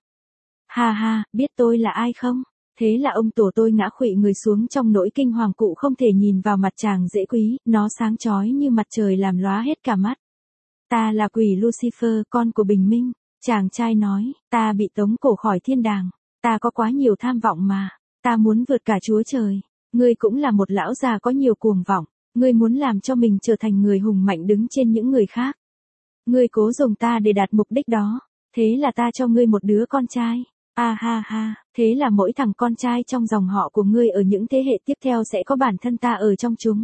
Ha ha, biết tôi là ai không? Thế là ông tổ tôi ngã khuỵu người xuống trong nỗi kinh hoàng, cụ không thể nhìn vào mặt chàng dễ quý, nó sáng chói như mặt trời làm lóa hết cả mắt. Ta là quỷ Lucifer, con của bình minh. Chàng trai nói, ta bị tống cổ khỏi thiên đàng. Ta có quá nhiều tham vọng mà. Ta muốn vượt cả Chúa Trời. Ngươi cũng là một lão già có nhiều cuồng vọng. Ngươi muốn làm cho mình trở thành người hùng mạnh đứng trên những người khác. Ngươi cố dùng ta để đạt mục đích đó. Thế là ta cho ngươi một đứa con trai. À ha ha, thế là mỗi thằng con trai trong dòng họ của ngươi ở những thế hệ tiếp theo sẽ có bản thân ta ở trong chúng.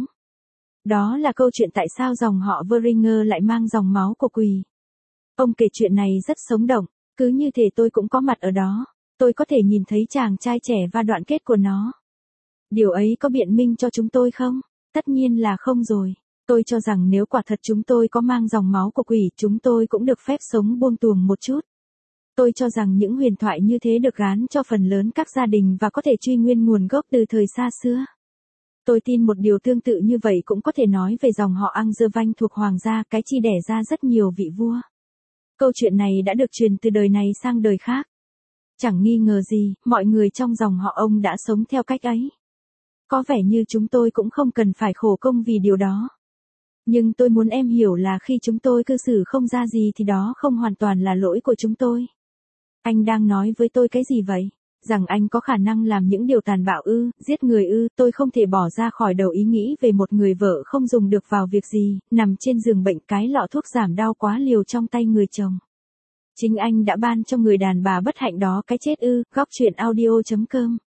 Đó là câu chuyện tại sao dòng họ Vringer lại mang dòng máu của quỷ. Ông kể chuyện này rất sống động, cứ như thể tôi cũng có mặt ở đó. Tôi có thể nhìn thấy chàng trai trẻ và đoạn kết của nó. Điều ấy có biện minh cho chúng tôi không? Tất nhiên là không rồi. Tôi cho rằng nếu quả thật chúng tôi có mang dòng máu của quỷ, chúng tôi cũng được phép sống buông tuồng một chút. Tôi cho rằng những huyền thoại như thế được gán cho phần lớn các gia đình và có thể truy nguyên nguồn gốc từ thời xa xưa. Tôi tin một điều tương tự như vậy cũng có thể nói về dòng họ Angevin thuộc hoàng gia, cái chi đẻ ra rất nhiều vị vua. Câu chuyện này đã được truyền từ đời này sang đời khác. Chẳng nghi ngờ gì, mọi người trong dòng họ ông đã sống theo cách ấy. Có vẻ như chúng tôi cũng không cần phải khổ công vì điều đó. Nhưng tôi muốn em hiểu là khi chúng tôi cư xử không ra gì thì đó không hoàn toàn là lỗi của chúng tôi. Anh đang nói với tôi cái gì vậy? Rằng anh có khả năng làm những điều tàn bạo ư, giết người ư? Tôi không thể bỏ ra khỏi đầu ý nghĩ về một người vợ không dùng được vào việc gì, nằm trên giường bệnh, cái lọ thuốc giảm đau quá liều trong tay người chồng. Chính anh đã ban cho người đàn bà bất hạnh đó cái chết ư? Góc truyện audio chấm com.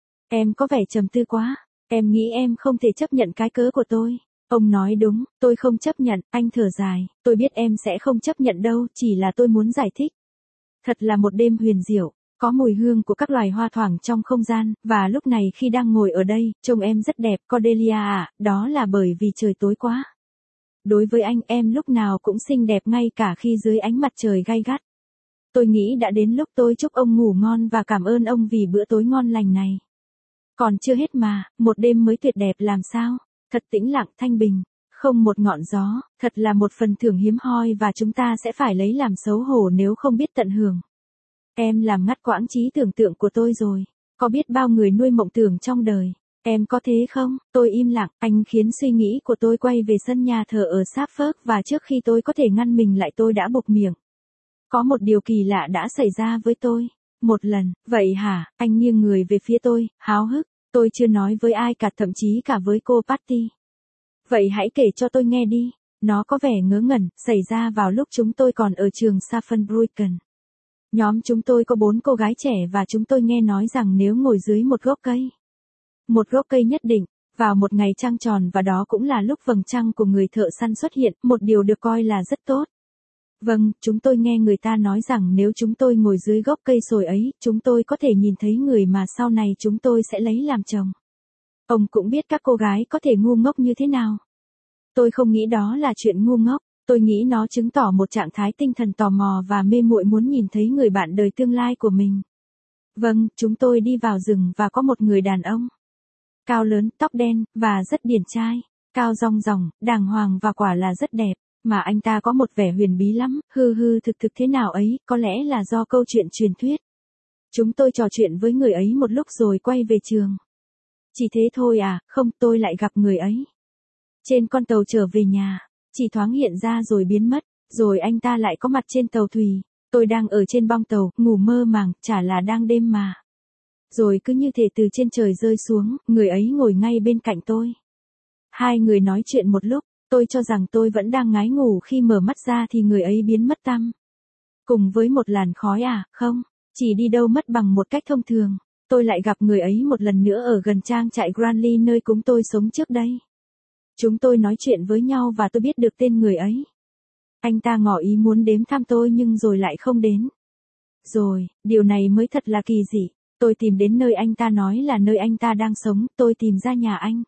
Em có vẻ trầm tư quá. Em nghĩ em không thể chấp nhận cái cớ của tôi. Ông nói đúng, tôi không chấp nhận. Anh thở dài, tôi biết em sẽ không chấp nhận đâu, chỉ là tôi muốn giải thích. Thật là một đêm huyền diệu, có mùi hương của các loài hoa thoảng trong không gian, và lúc này khi đang ngồi ở đây, trông em rất đẹp, Cordelia ạ, đó là bởi vì trời tối quá. Đối với anh, em lúc nào cũng xinh đẹp ngay cả khi dưới ánh mặt trời gay gắt. Tôi nghĩ đã đến lúc tôi chúc ông ngủ ngon và cảm ơn ông vì bữa tối ngon lành này. Còn chưa hết mà, một đêm mới tuyệt đẹp làm sao? Thật tĩnh lặng thanh bình, không một ngọn gió, thật là một phần thưởng hiếm hoi và chúng ta sẽ phải lấy làm xấu hổ nếu không biết tận hưởng. Em làm ngắt quãng trí tưởng tượng của tôi rồi. Có biết bao người nuôi mộng tưởng trong đời. Em có thế không? Tôi im lặng, anh khiến suy nghĩ của tôi quay về sân nhà thờ ở Suffolk và trước khi tôi có thể ngăn mình lại tôi đã buộc miệng. Có một điều kỳ lạ đã xảy ra với tôi. Một lần, vậy hả? Anh nghiêng người về phía tôi, háo hức. Tôi chưa nói với ai cả, thậm chí cả với cô Patty. Vậy hãy kể cho tôi nghe đi. Nó có vẻ ngớ ngẩn, xảy ra vào lúc chúng tôi còn ở trường Schaffenbrücken. Nhóm chúng tôi có bốn cô gái trẻ và chúng tôi nghe nói rằng nếu ngồi dưới một gốc cây, một gốc cây nhất định, vào một ngày trăng tròn và đó cũng là lúc vầng trăng của người thợ săn xuất hiện, một điều được coi là rất tốt. Vâng, chúng tôi nghe người ta nói rằng nếu chúng tôi ngồi dưới gốc cây sồi ấy, chúng tôi có thể nhìn thấy người mà sau này chúng tôi sẽ lấy làm chồng. Ông cũng biết các cô gái có thể ngu ngốc như thế nào. Tôi không nghĩ đó là chuyện ngu ngốc, tôi nghĩ nó chứng tỏ một trạng thái tinh thần tò mò và mê muội muốn nhìn thấy người bạn đời tương lai của mình. Vâng, chúng tôi đi vào rừng và có một người đàn ông. Cao lớn, tóc đen, và rất điển trai. Cao rong ròng, đàng hoàng và quả là rất đẹp. Mà anh ta có một vẻ huyền bí lắm, hư hư thực thực thế nào ấy, có lẽ là do câu chuyện truyền thuyết. Chúng tôi trò chuyện với người ấy một lúc rồi quay về trường. Chỉ thế thôi à, không, tôi lại gặp người ấy. Trên con tàu trở về nhà, chỉ thoáng hiện ra rồi biến mất, rồi anh ta lại có mặt trên tàu thủy. Tôi đang ở trên bong tàu, ngủ mơ màng, chả là đang đêm mà. Rồi cứ như thể từ trên trời rơi xuống, người ấy ngồi ngay bên cạnh tôi. Hai người nói chuyện một lúc, tôi cho rằng tôi vẫn đang ngái ngủ khi mở mắt ra thì người ấy biến mất tăm. Cùng với một làn khói à, không, chỉ đi đâu mất bằng một cách thông thường. Tôi lại gặp người ấy một lần nữa ở gần trang trại Granly nơi chúng tôi sống trước đây. Chúng tôi nói chuyện với nhau và tôi biết được tên người ấy. Anh ta ngỏ ý muốn đến thăm tôi nhưng rồi lại không đến. Rồi, điều này mới thật là kỳ dị. Tôi tìm đến nơi anh ta nói là nơi anh ta đang sống, tôi tìm ra nhà anh.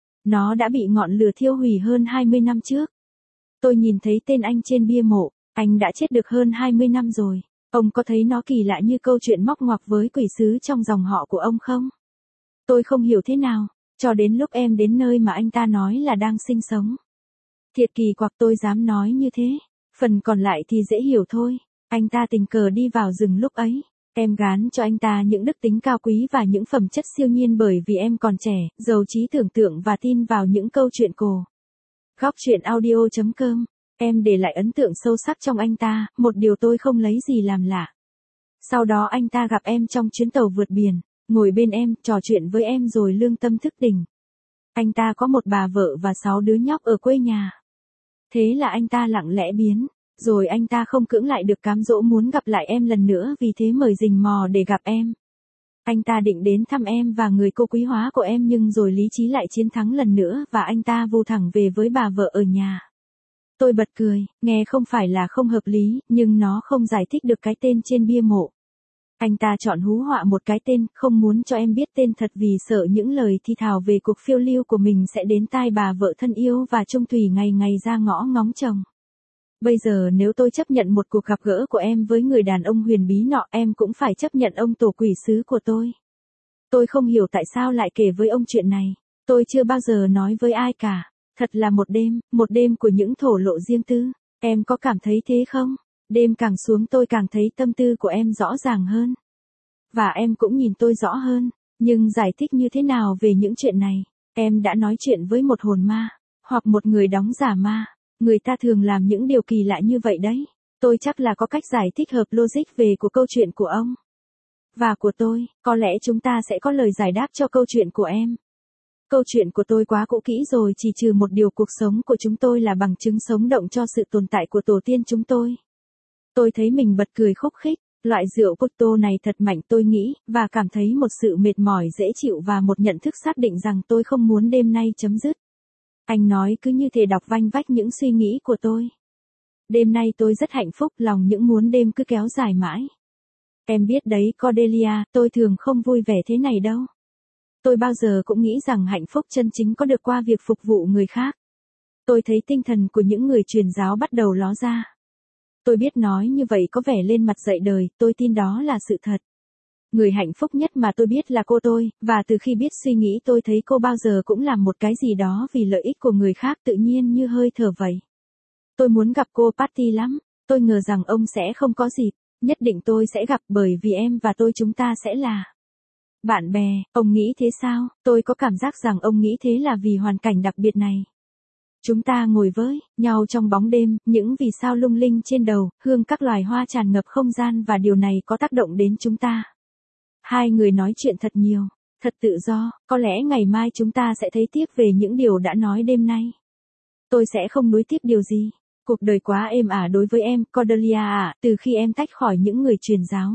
Nó đã bị ngọn lửa thiêu hủy hơn hai mươi năm trước. Tôi nhìn thấy tên anh trên bia mộ, anh đã chết được hơn hai mươi năm rồi. Ông có thấy nó kỳ lạ như câu chuyện móc ngoặc với quỷ sứ trong dòng họ của ông không? Tôi không hiểu thế nào, cho đến lúc em đến nơi mà anh ta nói là đang sinh sống. Thiệt kỳ quặc, tôi dám nói như thế. Phần còn lại thì dễ hiểu thôi. Anh ta tình cờ đi vào rừng lúc ấy. Em gán cho anh ta những đức tính cao quý và những phẩm chất siêu nhiên bởi vì em còn trẻ, giàu trí tưởng tượng và tin vào những câu chuyện cổ. Góc truyện audio chấm com. Em để lại ấn tượng sâu sắc trong anh ta, một điều tôi không lấy gì làm lạ. Sau đó anh ta gặp em trong chuyến tàu vượt biển, ngồi bên em, trò chuyện với em rồi lương tâm thức tỉnh. Anh ta có một bà vợ và sáu đứa nhóc ở quê nhà. Thế là anh ta lặng lẽ biến. Rồi anh ta không cưỡng lại được cám dỗ muốn gặp lại em lần nữa vì thế mời rình mò để gặp em. Anh ta định đến thăm em và người cô quý hóa của em nhưng rồi lý trí lại chiến thắng lần nữa và anh ta vô thẳng về với bà vợ ở nhà. Tôi bật cười, nghe không phải là không hợp lý, nhưng nó không giải thích được cái tên trên bia mộ. Anh ta chọn hú họa một cái tên, không muốn cho em biết tên thật vì sợ những lời thi thào về cuộc phiêu lưu của mình sẽ đến tai bà vợ thân yêu và trung thủy ngày ngày ra ngõ ngóng chồng. Bây giờ nếu tôi chấp nhận một cuộc gặp gỡ của em với người đàn ông huyền bí nọ, em cũng phải chấp nhận ông tổ quỷ sứ của tôi. Tôi không hiểu tại sao lại kể với ông chuyện này. Tôi chưa bao giờ nói với ai cả. Thật là một đêm, một đêm của những thổ lộ riêng tư. Em có cảm thấy thế không? Đêm càng xuống tôi càng thấy tâm tư của em rõ ràng hơn. Và em cũng nhìn tôi rõ hơn. Nhưng giải thích như thế nào về những chuyện này? Em đã nói chuyện với một hồn ma, hoặc một người đóng giả ma. Người ta thường làm những điều kỳ lạ như vậy đấy. Tôi chắc là có cách giải thích hợp logic về của câu chuyện của ông. Và của tôi, có lẽ chúng ta sẽ có lời giải đáp cho câu chuyện của em. Câu chuyện của tôi quá cũ kỹ rồi, chỉ trừ một điều, cuộc sống của chúng tôi là bằng chứng sống động cho sự tồn tại của tổ tiên chúng tôi. Tôi thấy mình bật cười khúc khích, loại rượu Porto này thật mạnh tôi nghĩ, và cảm thấy một sự mệt mỏi dễ chịu và một nhận thức xác định rằng tôi không muốn đêm nay chấm dứt. Anh nói cứ như thể đọc vanh vách những suy nghĩ của tôi. Đêm nay tôi rất hạnh phúc, lòng những muốn đêm cứ kéo dài mãi. Em biết đấy Cordelia, tôi thường không vui vẻ thế này đâu. Tôi bao giờ cũng nghĩ rằng hạnh phúc chân chính có được qua việc phục vụ người khác. Tôi thấy tinh thần của những người truyền giáo bắt đầu ló ra. Tôi biết nói như vậy có vẻ lên mặt dạy đời, tôi tin đó là sự thật. Người hạnh phúc nhất mà tôi biết là cô tôi, và từ khi biết suy nghĩ tôi thấy cô bao giờ cũng làm một cái gì đó vì lợi ích của người khác tự nhiên như hơi thở vậy. Tôi muốn gặp cô Patty lắm, tôi ngờ rằng ông sẽ không có dịp, nhất định tôi sẽ gặp bởi vì em và tôi chúng ta sẽ là bạn bè. Ông nghĩ thế sao? Tôi có cảm giác rằng ông nghĩ thế là vì hoàn cảnh đặc biệt này. Chúng ta ngồi với nhau trong bóng đêm, những vì sao lung linh trên đầu, hương các loài hoa tràn ngập không gian và điều này có tác động đến chúng ta. Hai người nói chuyện thật nhiều, thật tự do, có lẽ ngày mai chúng ta sẽ thấy tiếc về những điều đã nói đêm nay. Tôi sẽ không nuối tiếc điều gì. Cuộc đời quá êm ả đối với em, Cordelia ạ, từ khi em tách khỏi những người truyền giáo.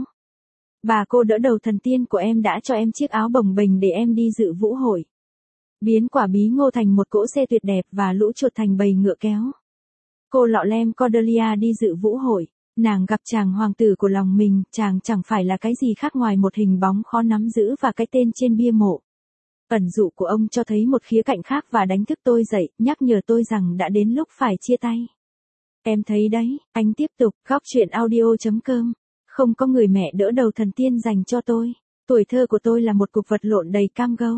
Bà cô đỡ đầu thần tiên của em đã cho em chiếc áo bồng bềnh để em đi dự vũ hội. Biến quả bí ngô thành một cỗ xe tuyệt đẹp và lũ chuột thành bầy ngựa kéo. Cô lọ lem Cordelia đi dự vũ hội. Nàng gặp chàng hoàng tử của lòng mình, chàng chẳng phải là cái gì khác ngoài một hình bóng khó nắm giữ và cái tên trên bia mộ. Ẩn dụ của ông cho thấy một khía cạnh khác và đánh thức tôi dậy, nhắc nhở tôi rằng đã đến lúc phải chia tay. Em thấy đấy, anh tiếp tục, góc chuyện audio chấm com. Không có người mẹ đỡ đầu thần tiên dành cho tôi. Tuổi thơ của tôi là một cục vật lộn đầy cam go.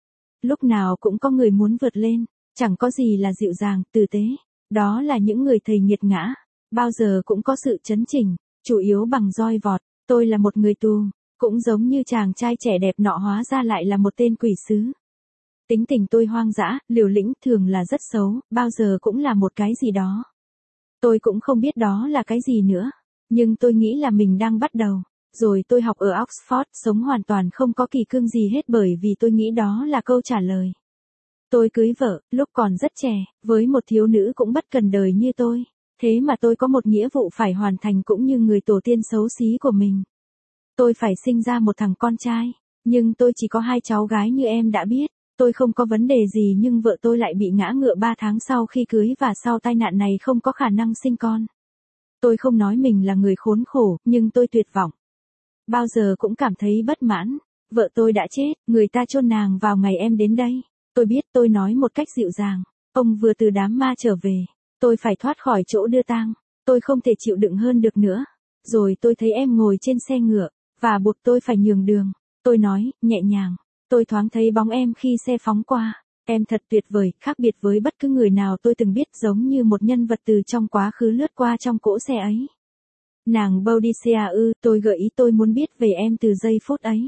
Lúc nào cũng có người muốn vượt lên, chẳng có gì là dịu dàng, tử tế. Đó là những người thầy nghiệt ngã. Bao giờ cũng có sự chấn chỉnh, chủ yếu bằng roi vọt. Tôi là một người tù, cũng giống như chàng trai trẻ đẹp nọ hóa ra lại là một tên quỷ sứ. Tính tình tôi hoang dã, liều lĩnh, thường là rất xấu, bao giờ cũng là một cái gì đó. Tôi cũng không biết đó là cái gì nữa, nhưng tôi nghĩ là mình đang bắt đầu. Rồi tôi học ở Oxford, sống hoàn toàn không có kỳ cương gì hết bởi vì tôi nghĩ đó là câu trả lời. Tôi cưới vợ, lúc còn rất trẻ, với một thiếu nữ cũng bất cần đời như tôi. Thế mà tôi có một nghĩa vụ phải hoàn thành cũng như người tổ tiên xấu xí của mình. Tôi phải sinh ra một thằng con trai, nhưng tôi chỉ có hai cháu gái như em đã biết. Tôi không có vấn đề gì nhưng vợ tôi lại bị ngã ngựa ba tháng sau khi cưới và sau tai nạn này không có khả năng sinh con. Tôi không nói mình là người khốn khổ, nhưng tôi tuyệt vọng. Bao giờ cũng cảm thấy bất mãn. Vợ tôi đã chết, người ta chôn nàng vào ngày em đến đây. Tôi biết, tôi nói một cách dịu dàng. Ông vừa từ đám ma trở về. Tôi phải thoát khỏi chỗ đưa tang. Tôi không thể chịu đựng hơn được nữa. Rồi tôi thấy em ngồi trên xe ngựa, và buộc tôi phải nhường đường. Tôi nói, nhẹ nhàng. Tôi thoáng thấy bóng em khi xe phóng qua. Em thật tuyệt vời, khác biệt với bất cứ người nào tôi từng biết, giống như một nhân vật từ trong quá khứ lướt qua trong cỗ xe ấy. Nàng Boudicca ư, tôi gợi ý tôi muốn biết về em từ giây phút ấy.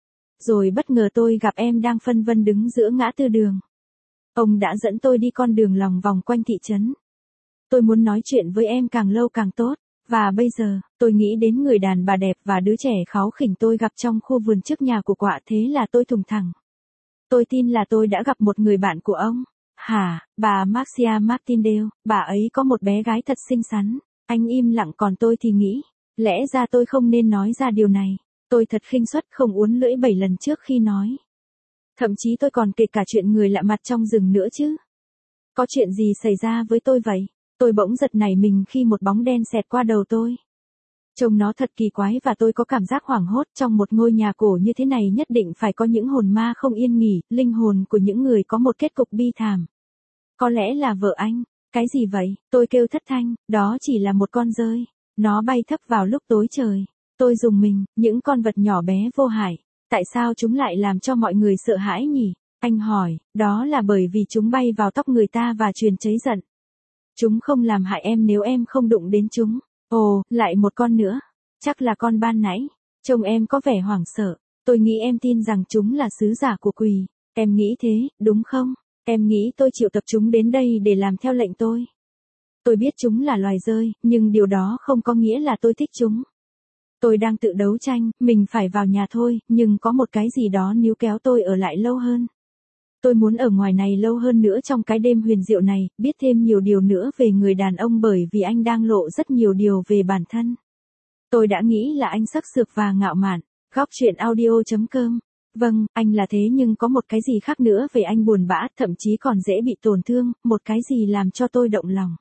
Rồi bất ngờ tôi gặp em đang phân vân đứng giữa ngã tư đường. Ông đã dẫn tôi đi con đường lòng vòng quanh thị trấn. Tôi muốn nói chuyện với em càng lâu càng tốt. Và bây giờ, tôi nghĩ đến người đàn bà đẹp và đứa trẻ kháu khỉnh tôi gặp trong khu vườn trước nhà của quạ, thế là tôi thùng thẳng. Tôi tin là tôi đã gặp một người bạn của ông. Hả, bà Marcia Martindale, bà ấy có một bé gái thật xinh xắn. Anh im lặng còn tôi thì nghĩ, lẽ ra tôi không nên nói ra điều này. Tôi thật khinh suất không uốn lưỡi bảy lần trước khi nói. Thậm chí tôi còn kể cả chuyện người lạ mặt trong rừng nữa chứ. Có chuyện gì xảy ra với tôi vậy? Tôi bỗng giật nảy mình khi một bóng đen xẹt qua đầu tôi. Trông nó thật kỳ quái và tôi có cảm giác hoảng hốt, trong một ngôi nhà cổ như thế này nhất định phải có những hồn ma không yên nghỉ, linh hồn của những người có một kết cục bi thảm. Có lẽ là vợ anh. Cái gì vậy? Tôi kêu thất thanh, đó chỉ là một con dơi. Nó bay thấp vào lúc tối trời. Tôi rùng mình, những con vật nhỏ bé vô hại. Tại sao chúng lại làm cho mọi người sợ hãi nhỉ? Anh hỏi, đó là bởi vì chúng bay vào tóc người ta và truyền cháy giận. Chúng không làm hại em nếu em không đụng đến chúng. Ồ, lại một con nữa. Chắc là con ban nãy. Trông em có vẻ hoảng sợ. Tôi nghĩ em tin rằng chúng là sứ giả của quỷ. Em nghĩ thế, đúng không? Em nghĩ tôi triệu tập chúng đến đây để làm theo lệnh tôi. Tôi biết chúng là loài dơi, nhưng điều đó không có nghĩa là tôi thích chúng. Tôi đang tự đấu tranh, mình phải vào nhà thôi, nhưng có một cái gì đó níu kéo tôi ở lại lâu hơn. Tôi muốn ở ngoài này lâu hơn nữa trong cái đêm huyền diệu này, biết thêm nhiều điều nữa về người đàn ông bởi vì anh đang lộ rất nhiều điều về bản thân. Tôi đã nghĩ là anh sắc sược và ngạo mạn. Góc chuyện audio chấm com. Vâng, anh là thế nhưng có một cái gì khác nữa về anh buồn bã, thậm chí còn dễ bị tổn thương, một cái gì làm cho tôi động lòng.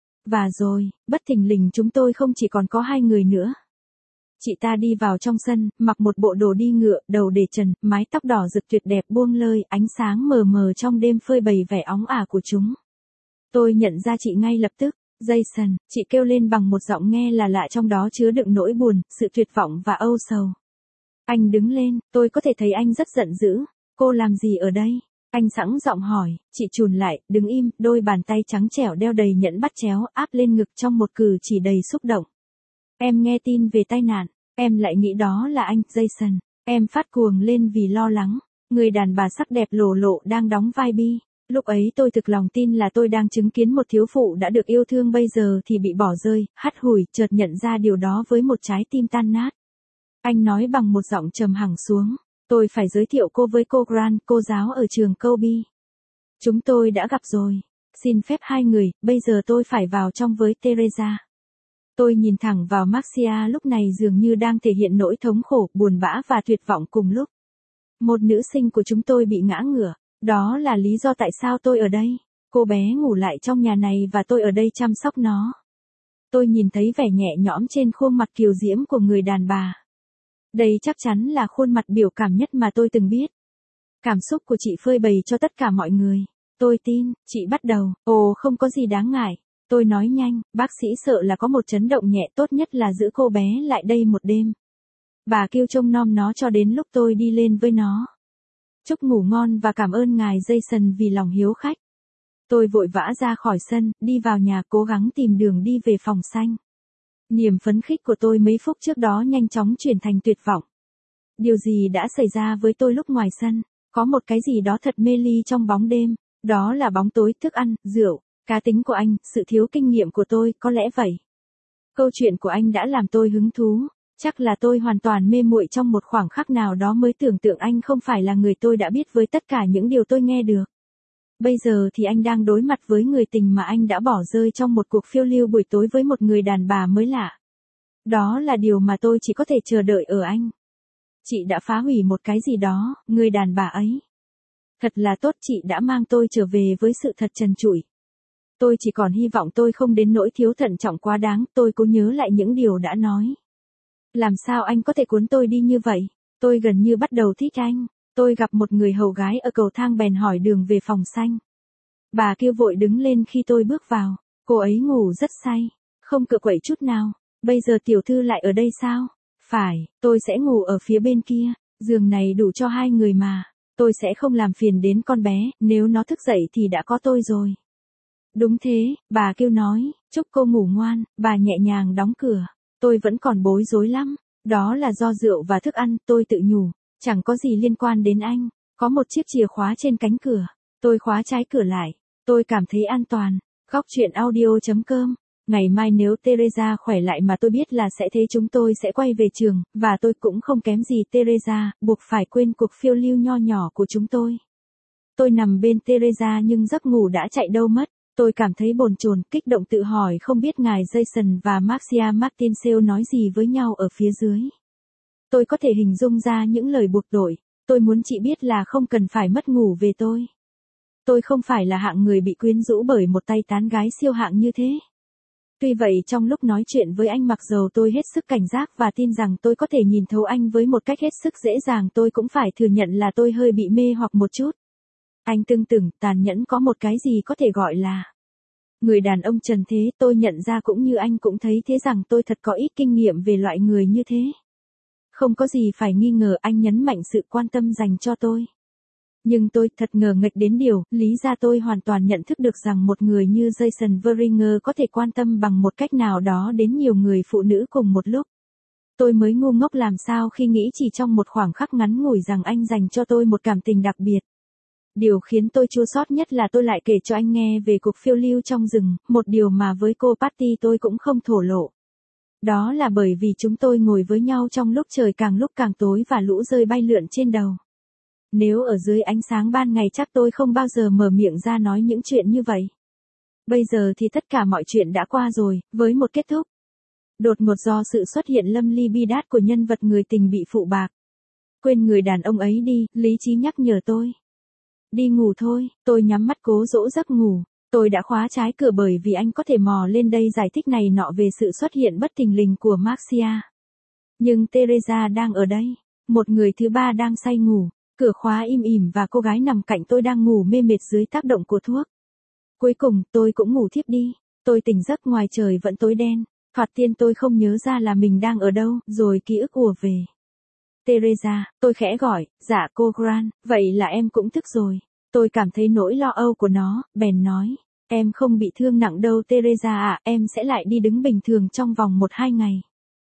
Và rồi, bất thình lình chúng tôi không chỉ còn có hai người nữa. Chị ta đi vào trong sân, mặc một bộ đồ đi ngựa, đầu để trần, mái tóc đỏ rực tuyệt đẹp buông lơi, ánh sáng mờ mờ trong đêm phơi bày vẻ óng ả của chúng. Tôi nhận ra chị ngay lập tức. Jason, chị kêu lên bằng một giọng nghe là lạ trong đó chứa đựng nỗi buồn, sự tuyệt vọng và âu sầu. Anh đứng lên, tôi có thể thấy anh rất giận dữ. Cô làm gì ở đây? Anh sẵn giọng hỏi, chị chùn lại, đứng im, đôi bàn tay trắng trẻo đeo đầy nhẫn bắt chéo áp lên ngực trong một cử chỉ đầy xúc động. Em nghe tin về tai nạn, em lại nghĩ đó là anh, Jason. Em phát cuồng lên vì lo lắng. Người đàn bà sắc đẹp lồ lộ đang đóng vai Bi. Lúc ấy tôi thực lòng tin là tôi đang chứng kiến một thiếu phụ đã được yêu thương bây giờ thì bị bỏ rơi, hắt hủi, chợt nhận ra điều đó với một trái tim tan nát. Anh nói bằng một giọng trầm hẳn xuống. Tôi phải giới thiệu cô với cô Grant, cô giáo ở trường Kobe. Chúng tôi đã gặp rồi. Xin phép hai người, bây giờ tôi phải vào trong với Teresa. Tôi nhìn thẳng vào Marcia lúc này dường như đang thể hiện nỗi thống khổ, buồn bã và tuyệt vọng cùng lúc. Một nữ sinh của chúng tôi bị ngã ngửa. Đó là lý do tại sao tôi ở đây. Cô bé ngủ lại trong nhà này và tôi ở đây chăm sóc nó. Tôi nhìn thấy vẻ nhẹ nhõm trên khuôn mặt kiều diễm của người đàn bà. Đây chắc chắn là khuôn mặt biểu cảm nhất mà tôi từng biết. Cảm xúc của chị phơi bày cho tất cả mọi người. Tôi tin, chị bắt đầu, ồ không có gì đáng ngại. Tôi nói nhanh, bác sĩ sợ là có một chấn động nhẹ, tốt nhất là giữ cô bé lại đây một đêm. Bà kêu trông nom nó cho đến lúc tôi đi lên với nó. Chúc ngủ ngon và cảm ơn ngài Jason vì lòng hiếu khách. Tôi vội vã ra khỏi sân, đi vào nhà cố gắng tìm đường đi về phòng xanh. Niềm phấn khích của tôi mấy phút trước đó nhanh chóng chuyển thành tuyệt vọng. Điều gì đã xảy ra với tôi lúc ngoài sân? Có một cái gì đó thật mê ly trong bóng đêm. Đó là bóng tối, thức ăn, rượu, cá tính của anh, sự thiếu kinh nghiệm của tôi, có lẽ vậy. Câu chuyện của anh đã làm tôi hứng thú. Chắc là tôi hoàn toàn mê muội trong một khoảng khắc nào đó mới tưởng tượng anh không phải là người tôi đã biết với tất cả những điều tôi nghe được. Bây giờ thì anh đang đối mặt với người tình mà anh đã bỏ rơi trong một cuộc phiêu lưu buổi tối với một người đàn bà mới lạ. Đó là điều mà tôi chỉ có thể chờ đợi ở anh. Chị đã phá hủy một cái gì đó, người đàn bà ấy. Thật là tốt, chị đã mang tôi trở về với sự thật trần trụi. Tôi chỉ còn hy vọng tôi không đến nỗi thiếu thận trọng quá đáng, tôi cố nhớ lại những điều đã nói. Làm sao anh có thể cuốn tôi đi như vậy? Tôi gần như bắt đầu thích anh. Tôi gặp một người hầu gái ở cầu thang bèn hỏi đường về phòng xanh. Bà kêu vội đứng lên khi tôi bước vào. Cô ấy ngủ rất say, không cựa quậy chút nào. Bây giờ tiểu thư lại ở đây sao? Phải, tôi sẽ ngủ ở phía bên kia. Giường này đủ cho hai người mà. Tôi sẽ không làm phiền đến con bé, nếu nó thức dậy thì đã có tôi rồi. Đúng thế, bà kêu nói, chúc cô ngủ ngoan, bà nhẹ nhàng đóng cửa. Tôi vẫn còn bối rối lắm. Đó là do rượu và thức ăn, tôi tự nhủ. Chẳng có gì liên quan đến anh. Có một chiếc chìa khóa trên cánh cửa. Tôi khóa trái cửa lại. Tôi cảm thấy an toàn. Góc chuyện audio chấm com. Ngày mai nếu Teresa khỏe lại mà tôi biết là sẽ thế chúng tôi sẽ quay về trường, và tôi cũng không kém gì Teresa, buộc phải quên cuộc phiêu lưu nho nhỏ của chúng tôi. Tôi nằm bên Teresa nhưng giấc ngủ đã chạy đâu mất. Tôi cảm thấy bồn chồn, kích động tự hỏi không biết ngài Jason và Marcia Martinsale nói gì với nhau ở phía dưới. Tôi có thể hình dung ra những lời buộc tội. Tôi muốn chị biết là không cần phải mất ngủ về tôi. Tôi không phải là hạng người bị quyến rũ bởi một tay tán gái siêu hạng như thế. Tuy vậy trong lúc nói chuyện với anh mặc dầu tôi hết sức cảnh giác và tin rằng tôi có thể nhìn thấu anh với một cách hết sức dễ dàng, tôi cũng phải thừa nhận là tôi hơi bị mê hoặc một chút. Anh tương tưởng, tàn nhẫn có một cái gì có thể gọi là người đàn ông trần thế. Tôi nhận ra cũng như anh cũng thấy thế rằng tôi thật có ít kinh nghiệm về loại người như thế. Không có gì phải nghi ngờ, anh nhấn mạnh sự quan tâm dành cho tôi. Nhưng tôi thật ngờ nghệch đến điều, lý ra tôi hoàn toàn nhận thức được rằng một người như Jason Veringer có thể quan tâm bằng một cách nào đó đến nhiều người phụ nữ cùng một lúc. Tôi mới ngu ngốc làm sao khi nghĩ chỉ trong một khoảng khắc ngắn ngủi rằng anh dành cho tôi một cảm tình đặc biệt. Điều khiến tôi chua xót nhất là tôi lại kể cho anh nghe về cuộc phiêu lưu trong rừng, một điều mà với cô Patty tôi cũng không thổ lộ. Đó là bởi vì chúng tôi ngồi với nhau trong lúc trời càng lúc càng tối và lũ rơi bay lượn trên đầu. Nếu ở dưới ánh sáng ban ngày chắc tôi không bao giờ mở miệng ra nói những chuyện như vậy. Bây giờ thì tất cả mọi chuyện đã qua rồi, với một kết thúc. Đột ngột do sự xuất hiện lâm ly bi đát của nhân vật người tình bị phụ bạc. Quên người đàn ông ấy đi, lý trí nhắc nhở tôi. Đi ngủ thôi, tôi nhắm mắt cố dỗ giấc ngủ. Tôi đã khóa trái cửa bởi vì anh có thể mò lên đây giải thích này nọ về sự xuất hiện bất thình lình của Marcia. Nhưng Teresa đang ở đây, một người thứ ba đang say ngủ, cửa khóa im ỉm và cô gái nằm cạnh tôi đang ngủ mê mệt dưới tác động của thuốc. Cuối cùng, tôi cũng ngủ thiếp đi. Tôi tỉnh giấc ngoài trời vẫn tối đen, thoạt tiên tôi không nhớ ra là mình đang ở đâu, rồi ký ức ùa về. Teresa, tôi khẽ gọi, dạ cô Grant, vậy là em cũng thức rồi. Tôi cảm thấy nỗi lo âu của nó, bèn nói, em không bị thương nặng đâu Teresa à, em sẽ lại đi đứng bình thường trong vòng một hai ngày.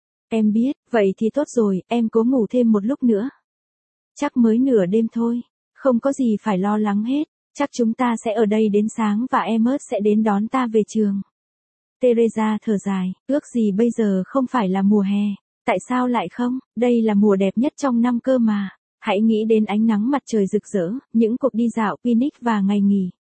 Em biết, vậy thì tốt rồi, em cố ngủ thêm một lúc nữa. Chắc mới nửa đêm thôi, không có gì phải lo lắng hết, chắc chúng ta sẽ ở đây đến sáng và Emmet sẽ đến đón ta về trường. Teresa thở dài, ước gì bây giờ không phải là mùa hè, tại sao lại không, đây là mùa đẹp nhất trong năm cơ mà. Hãy nghĩ đến ánh nắng mặt trời rực rỡ, những cuộc đi dạo picnic và ngày nghỉ.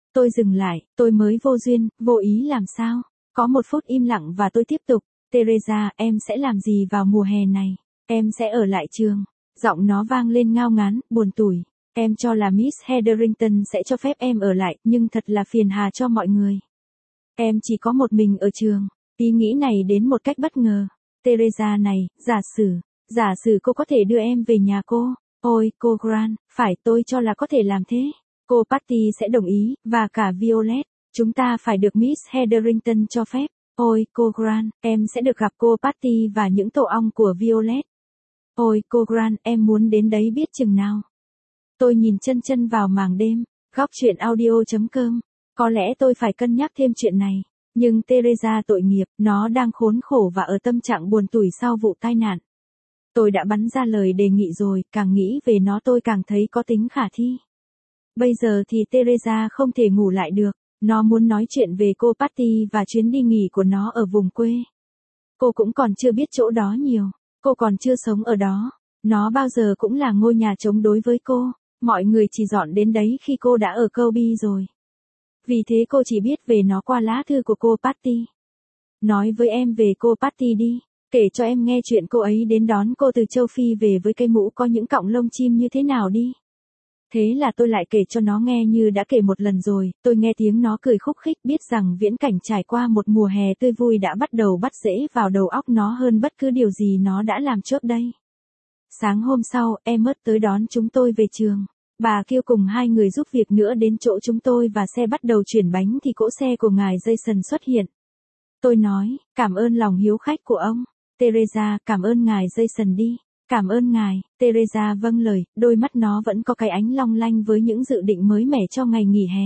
Tôi dừng lại, tôi mới vô duyên, vô ý làm sao? Có một phút im lặng và tôi tiếp tục. Teresa, em sẽ làm gì vào mùa hè này? Em sẽ ở lại trường. Giọng nó vang lên ngao ngán, buồn tủi. Em cho là Miss Hetherington sẽ cho phép em ở lại, nhưng thật là phiền hà cho mọi người. Em chỉ có một mình ở trường. Ý nghĩ này đến một cách bất ngờ. Teresa này, giả sử, giả sử cô có thể đưa em về nhà cô. Ôi, cô Grant, phải, tôi cho là có thể làm thế. Cô Patty sẽ đồng ý, và cả Violet. Chúng ta phải được Miss Hetherington cho phép. Ôi, cô Grant, em sẽ được gặp cô Patty và những tổ ong của Violet. Ôi, cô Grant, em muốn đến đấy biết chừng nào. Tôi nhìn chân chân vào màng đêm. Góc truyện audio chấm com. Có lẽ tôi phải cân nhắc thêm chuyện này. Nhưng Teresa tội nghiệp, nó đang khốn khổ và ở tâm trạng buồn tủi sau vụ tai nạn. Tôi đã bắn ra lời đề nghị rồi, càng nghĩ về nó tôi càng thấy có tính khả thi. Bây giờ thì Teresa không thể ngủ lại được. Nó muốn nói chuyện về cô Patty và chuyến đi nghỉ của nó ở vùng quê. Cô cũng còn chưa biết chỗ đó nhiều. Cô còn chưa sống ở đó. Nó bao giờ cũng là ngôi nhà chống đối với cô. Mọi người chỉ dọn đến đấy khi cô đã ở Kobe rồi. Vì thế cô chỉ biết về nó qua lá thư của cô Patty. Nói với em về cô Patty đi. Kể cho em nghe chuyện cô ấy đến đón cô từ châu Phi về với cây mũ có những cọng lông chim như thế nào đi. Thế là tôi lại kể cho nó nghe như đã kể một lần rồi, tôi nghe tiếng nó cười khúc khích biết rằng viễn cảnh trải qua một mùa hè tươi vui đã bắt đầu bắt rễ vào đầu óc nó hơn bất cứ điều gì nó đã làm trước đây. Sáng hôm sau, em mất tới đón chúng tôi về trường. Bà kêu cùng hai người giúp việc nữa đến chỗ chúng tôi và xe bắt đầu chuyển bánh thì cỗ xe của ngài Jason xuất hiện. Tôi nói, cảm ơn lòng hiếu khách của ông. Teresa, cảm ơn ngài Jason đi. Cảm ơn ngài. Teresa vâng lời, đôi mắt nó vẫn có cái ánh long lanh với những dự định mới mẻ cho ngày nghỉ hè.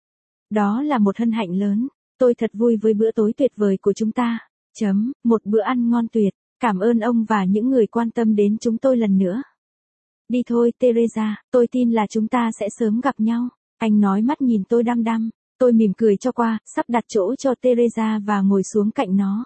Đó là một hân hạnh lớn. Tôi thật vui với bữa tối tuyệt vời của chúng ta. Chấm, một bữa ăn ngon tuyệt. Cảm ơn ông và những người quan tâm đến chúng tôi lần nữa. Đi thôi Teresa, tôi tin là chúng ta sẽ sớm gặp nhau. Anh nói mắt nhìn tôi đăm đăm. Tôi mỉm cười cho qua, sắp đặt chỗ cho Teresa và ngồi xuống cạnh nó.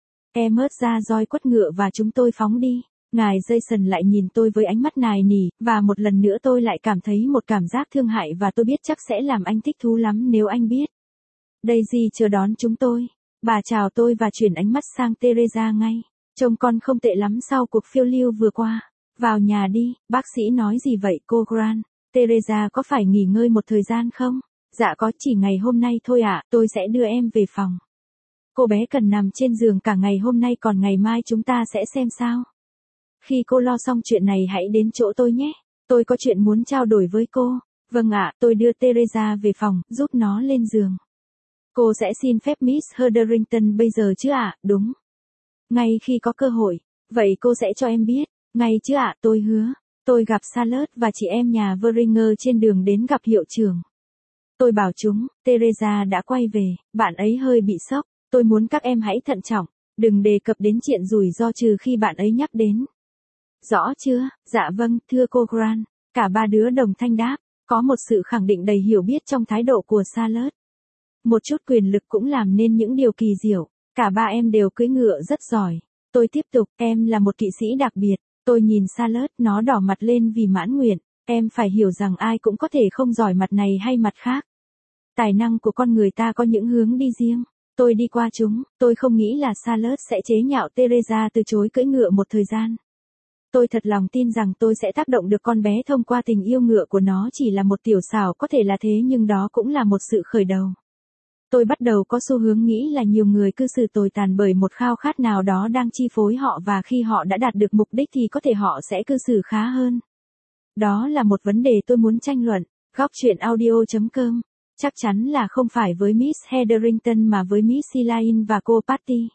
Em hớt ra roi quất ngựa và chúng tôi phóng đi. Ngài Jason lại nhìn tôi với ánh mắt nài nỉ, và một lần nữa tôi lại cảm thấy một cảm giác thương hại và tôi biết chắc sẽ làm anh thích thú lắm nếu anh biết. Daisy chờ đón chúng tôi. Bà chào tôi và chuyển ánh mắt sang Teresa ngay. Trông con không tệ lắm sau cuộc phiêu lưu vừa qua. Vào nhà đi, bác sĩ nói gì vậy cô Grant? Teresa có phải nghỉ ngơi một thời gian không? Dạ có, chỉ ngày hôm nay thôi ạ, à, tôi sẽ đưa em về phòng. Cô bé cần nằm trên giường cả ngày hôm nay còn ngày mai chúng ta sẽ xem sao. Khi cô lo xong chuyện này hãy đến chỗ tôi nhé. Tôi có chuyện muốn trao đổi với cô. Vâng ạ, tôi đưa Teresa về phòng, giúp nó lên giường. Cô sẽ xin phép Miss Hetherington bây giờ chứ ạ, đúng. Ngay khi có cơ hội. Vậy cô sẽ cho em biết. Ngay chứ ạ, tôi hứa. Tôi gặp Charlotte và chị em nhà Veringer trên đường đến gặp hiệu trưởng. Tôi bảo chúng, Teresa đã quay về, bạn ấy hơi bị sốc. Tôi muốn các em hãy thận trọng. Đừng đề cập đến chuyện rủi ro trừ khi bạn ấy nhắc đến. Rõ chưa? Dạ vâng, thưa cô Grant. Cả ba đứa đồng thanh đáp. Có một sự khẳng định đầy hiểu biết trong thái độ của Charlotte. Một chút quyền lực cũng làm nên những điều kỳ diệu. Cả ba em đều cưỡi ngựa rất giỏi. Tôi tiếp tục, em là một kỵ sĩ đặc biệt. Tôi nhìn Charlotte, nó đỏ mặt lên vì mãn nguyện. Em phải hiểu rằng ai cũng có thể không giỏi mặt này hay mặt khác. Tài năng của con người ta có những hướng đi riêng. Tôi đi qua chúng, tôi không nghĩ là Charlotte sẽ chế nhạo Teresa từ chối cưỡi ngựa một thời gian. Tôi thật lòng tin rằng tôi sẽ tác động được con bé thông qua tình yêu ngựa của nó chỉ là một tiểu xảo có thể là thế nhưng đó cũng là một sự khởi đầu. Tôi bắt đầu có xu hướng nghĩ là nhiều người cư xử tồi tàn bởi một khao khát nào đó đang chi phối họ và khi họ đã đạt được mục đích thì có thể họ sẽ cư xử khá hơn. Đó là một vấn đề tôi muốn tranh luận. Góc truyện audio chấm com. Chắc chắn là không phải với Miss Hetherington mà với Miss Elaine và cô Patty.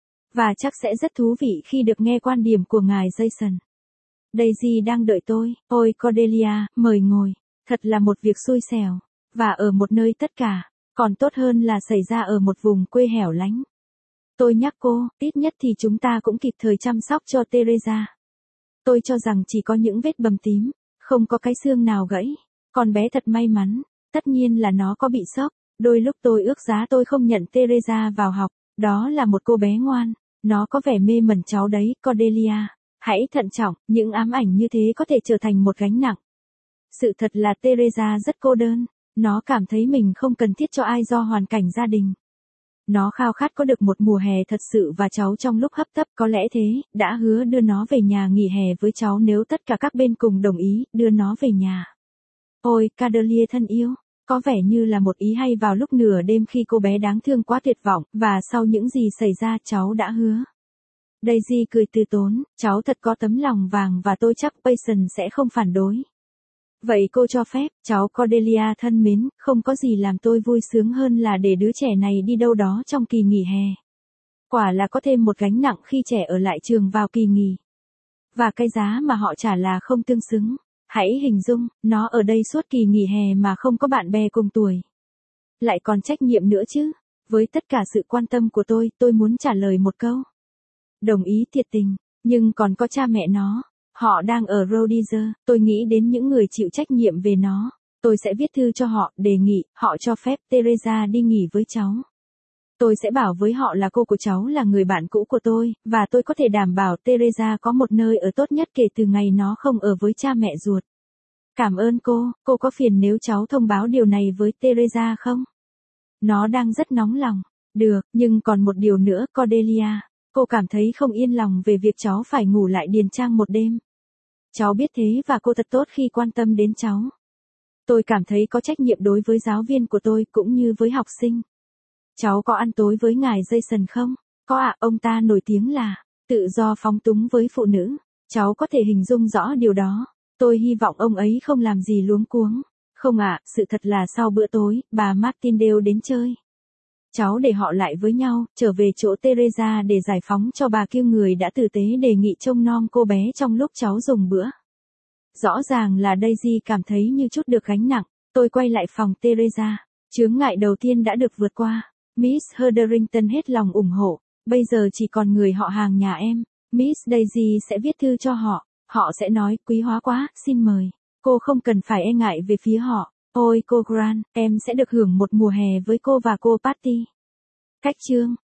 Và chắc sẽ rất thú vị khi được nghe quan điểm của ngài Jason. Daisy đang đợi tôi. Ôi Cordelia, mời ngồi. Thật là một việc xui xẻo. Và ở một nơi tất cả. Còn tốt hơn là xảy ra ở một vùng quê hẻo lánh. Tôi nhắc cô, ít nhất thì chúng ta cũng kịp thời chăm sóc cho Teresa. Tôi cho rằng chỉ có những vết bầm tím, không có cái xương nào gãy. Con bé thật may mắn. Tất nhiên là nó có bị sốc. Đôi lúc tôi ước giá tôi không nhận Teresa vào học. Đó là một cô bé ngoan. Nó có vẻ mê mẩn cháu đấy, Cordelia. Hãy thận trọng, những ám ảnh như thế có thể trở thành một gánh nặng. Sự thật là Teresa rất cô đơn. Nó cảm thấy mình không cần thiết cho ai do hoàn cảnh gia đình. Nó khao khát có được một mùa hè thật sự và cháu trong lúc hấp tấp có lẽ thế, đã hứa đưa nó về nhà nghỉ hè với cháu nếu tất cả các bên cùng đồng ý, đưa nó về nhà. Ôi, Cordelia thân yêu, có vẻ như là một ý hay vào lúc nửa đêm khi cô bé đáng thương quá tuyệt vọng, và sau những gì xảy ra cháu đã hứa. Daisy cười từ tốn, cháu thật có tấm lòng vàng và tôi chắc Payson sẽ không phản đối. Vậy cô cho phép, cháu Cordelia thân mến, không có gì làm tôi vui sướng hơn là để đứa trẻ này đi đâu đó trong kỳ nghỉ hè. Quả là có thêm một gánh nặng khi trẻ ở lại trường vào kỳ nghỉ. Và cái giá mà họ trả là không tương xứng. Hãy hình dung, nó ở đây suốt kỳ nghỉ hè mà không có bạn bè cùng tuổi. Lại còn trách nhiệm nữa chứ. Với tất cả sự quan tâm của tôi, tôi muốn trả lời một câu. Đồng ý thiệt tình, nhưng còn có cha mẹ nó. Họ đang ở Rhodesia, tôi nghĩ đến những người chịu trách nhiệm về nó. Tôi sẽ viết thư cho họ, đề nghị, họ cho phép Teresa đi nghỉ với cháu. Tôi sẽ bảo với họ là cô của cháu là người bạn cũ của tôi, và tôi có thể đảm bảo Teresa có một nơi ở tốt nhất kể từ ngày nó không ở với cha mẹ ruột. Cảm ơn cô, cô có phiền nếu cháu thông báo điều này với Teresa không? Nó đang rất nóng lòng. Được, nhưng còn một điều nữa, Cordelia. Cô cảm thấy không yên lòng về việc cháu phải ngủ lại điền trang một đêm. Cháu biết thế và cô thật tốt khi quan tâm đến cháu. Tôi cảm thấy có trách nhiệm đối với giáo viên của tôi cũng như với học sinh. Cháu có ăn tối với ngài Jason không? Có ạ, ông ta nổi tiếng là tự do phóng túng với phụ nữ. Cháu có thể hình dung rõ điều đó. Tôi hy vọng ông ấy không làm gì luống cuống. Không ạ, sự thật là sau bữa tối, bà Martindale đến chơi. Cháu để họ lại với nhau, trở về chỗ Teresa để giải phóng cho bà kêu người đã tử tế đề nghị trông nom cô bé trong lúc cháu dùng bữa. Rõ ràng là Daisy cảm thấy như chút được gánh nặng. Tôi quay lại phòng Teresa. Chướng ngại đầu tiên đã được vượt qua. Miss Hetherington hết lòng ủng hộ. Bây giờ chỉ còn người họ hàng nhà em. Miss Daisy sẽ viết thư cho họ. Họ sẽ nói, quý hóa quá, xin mời. Cô không cần phải e ngại về phía họ. Ôi cô Grant, em sẽ được hưởng một mùa hè với cô và cô Patty. Cách chương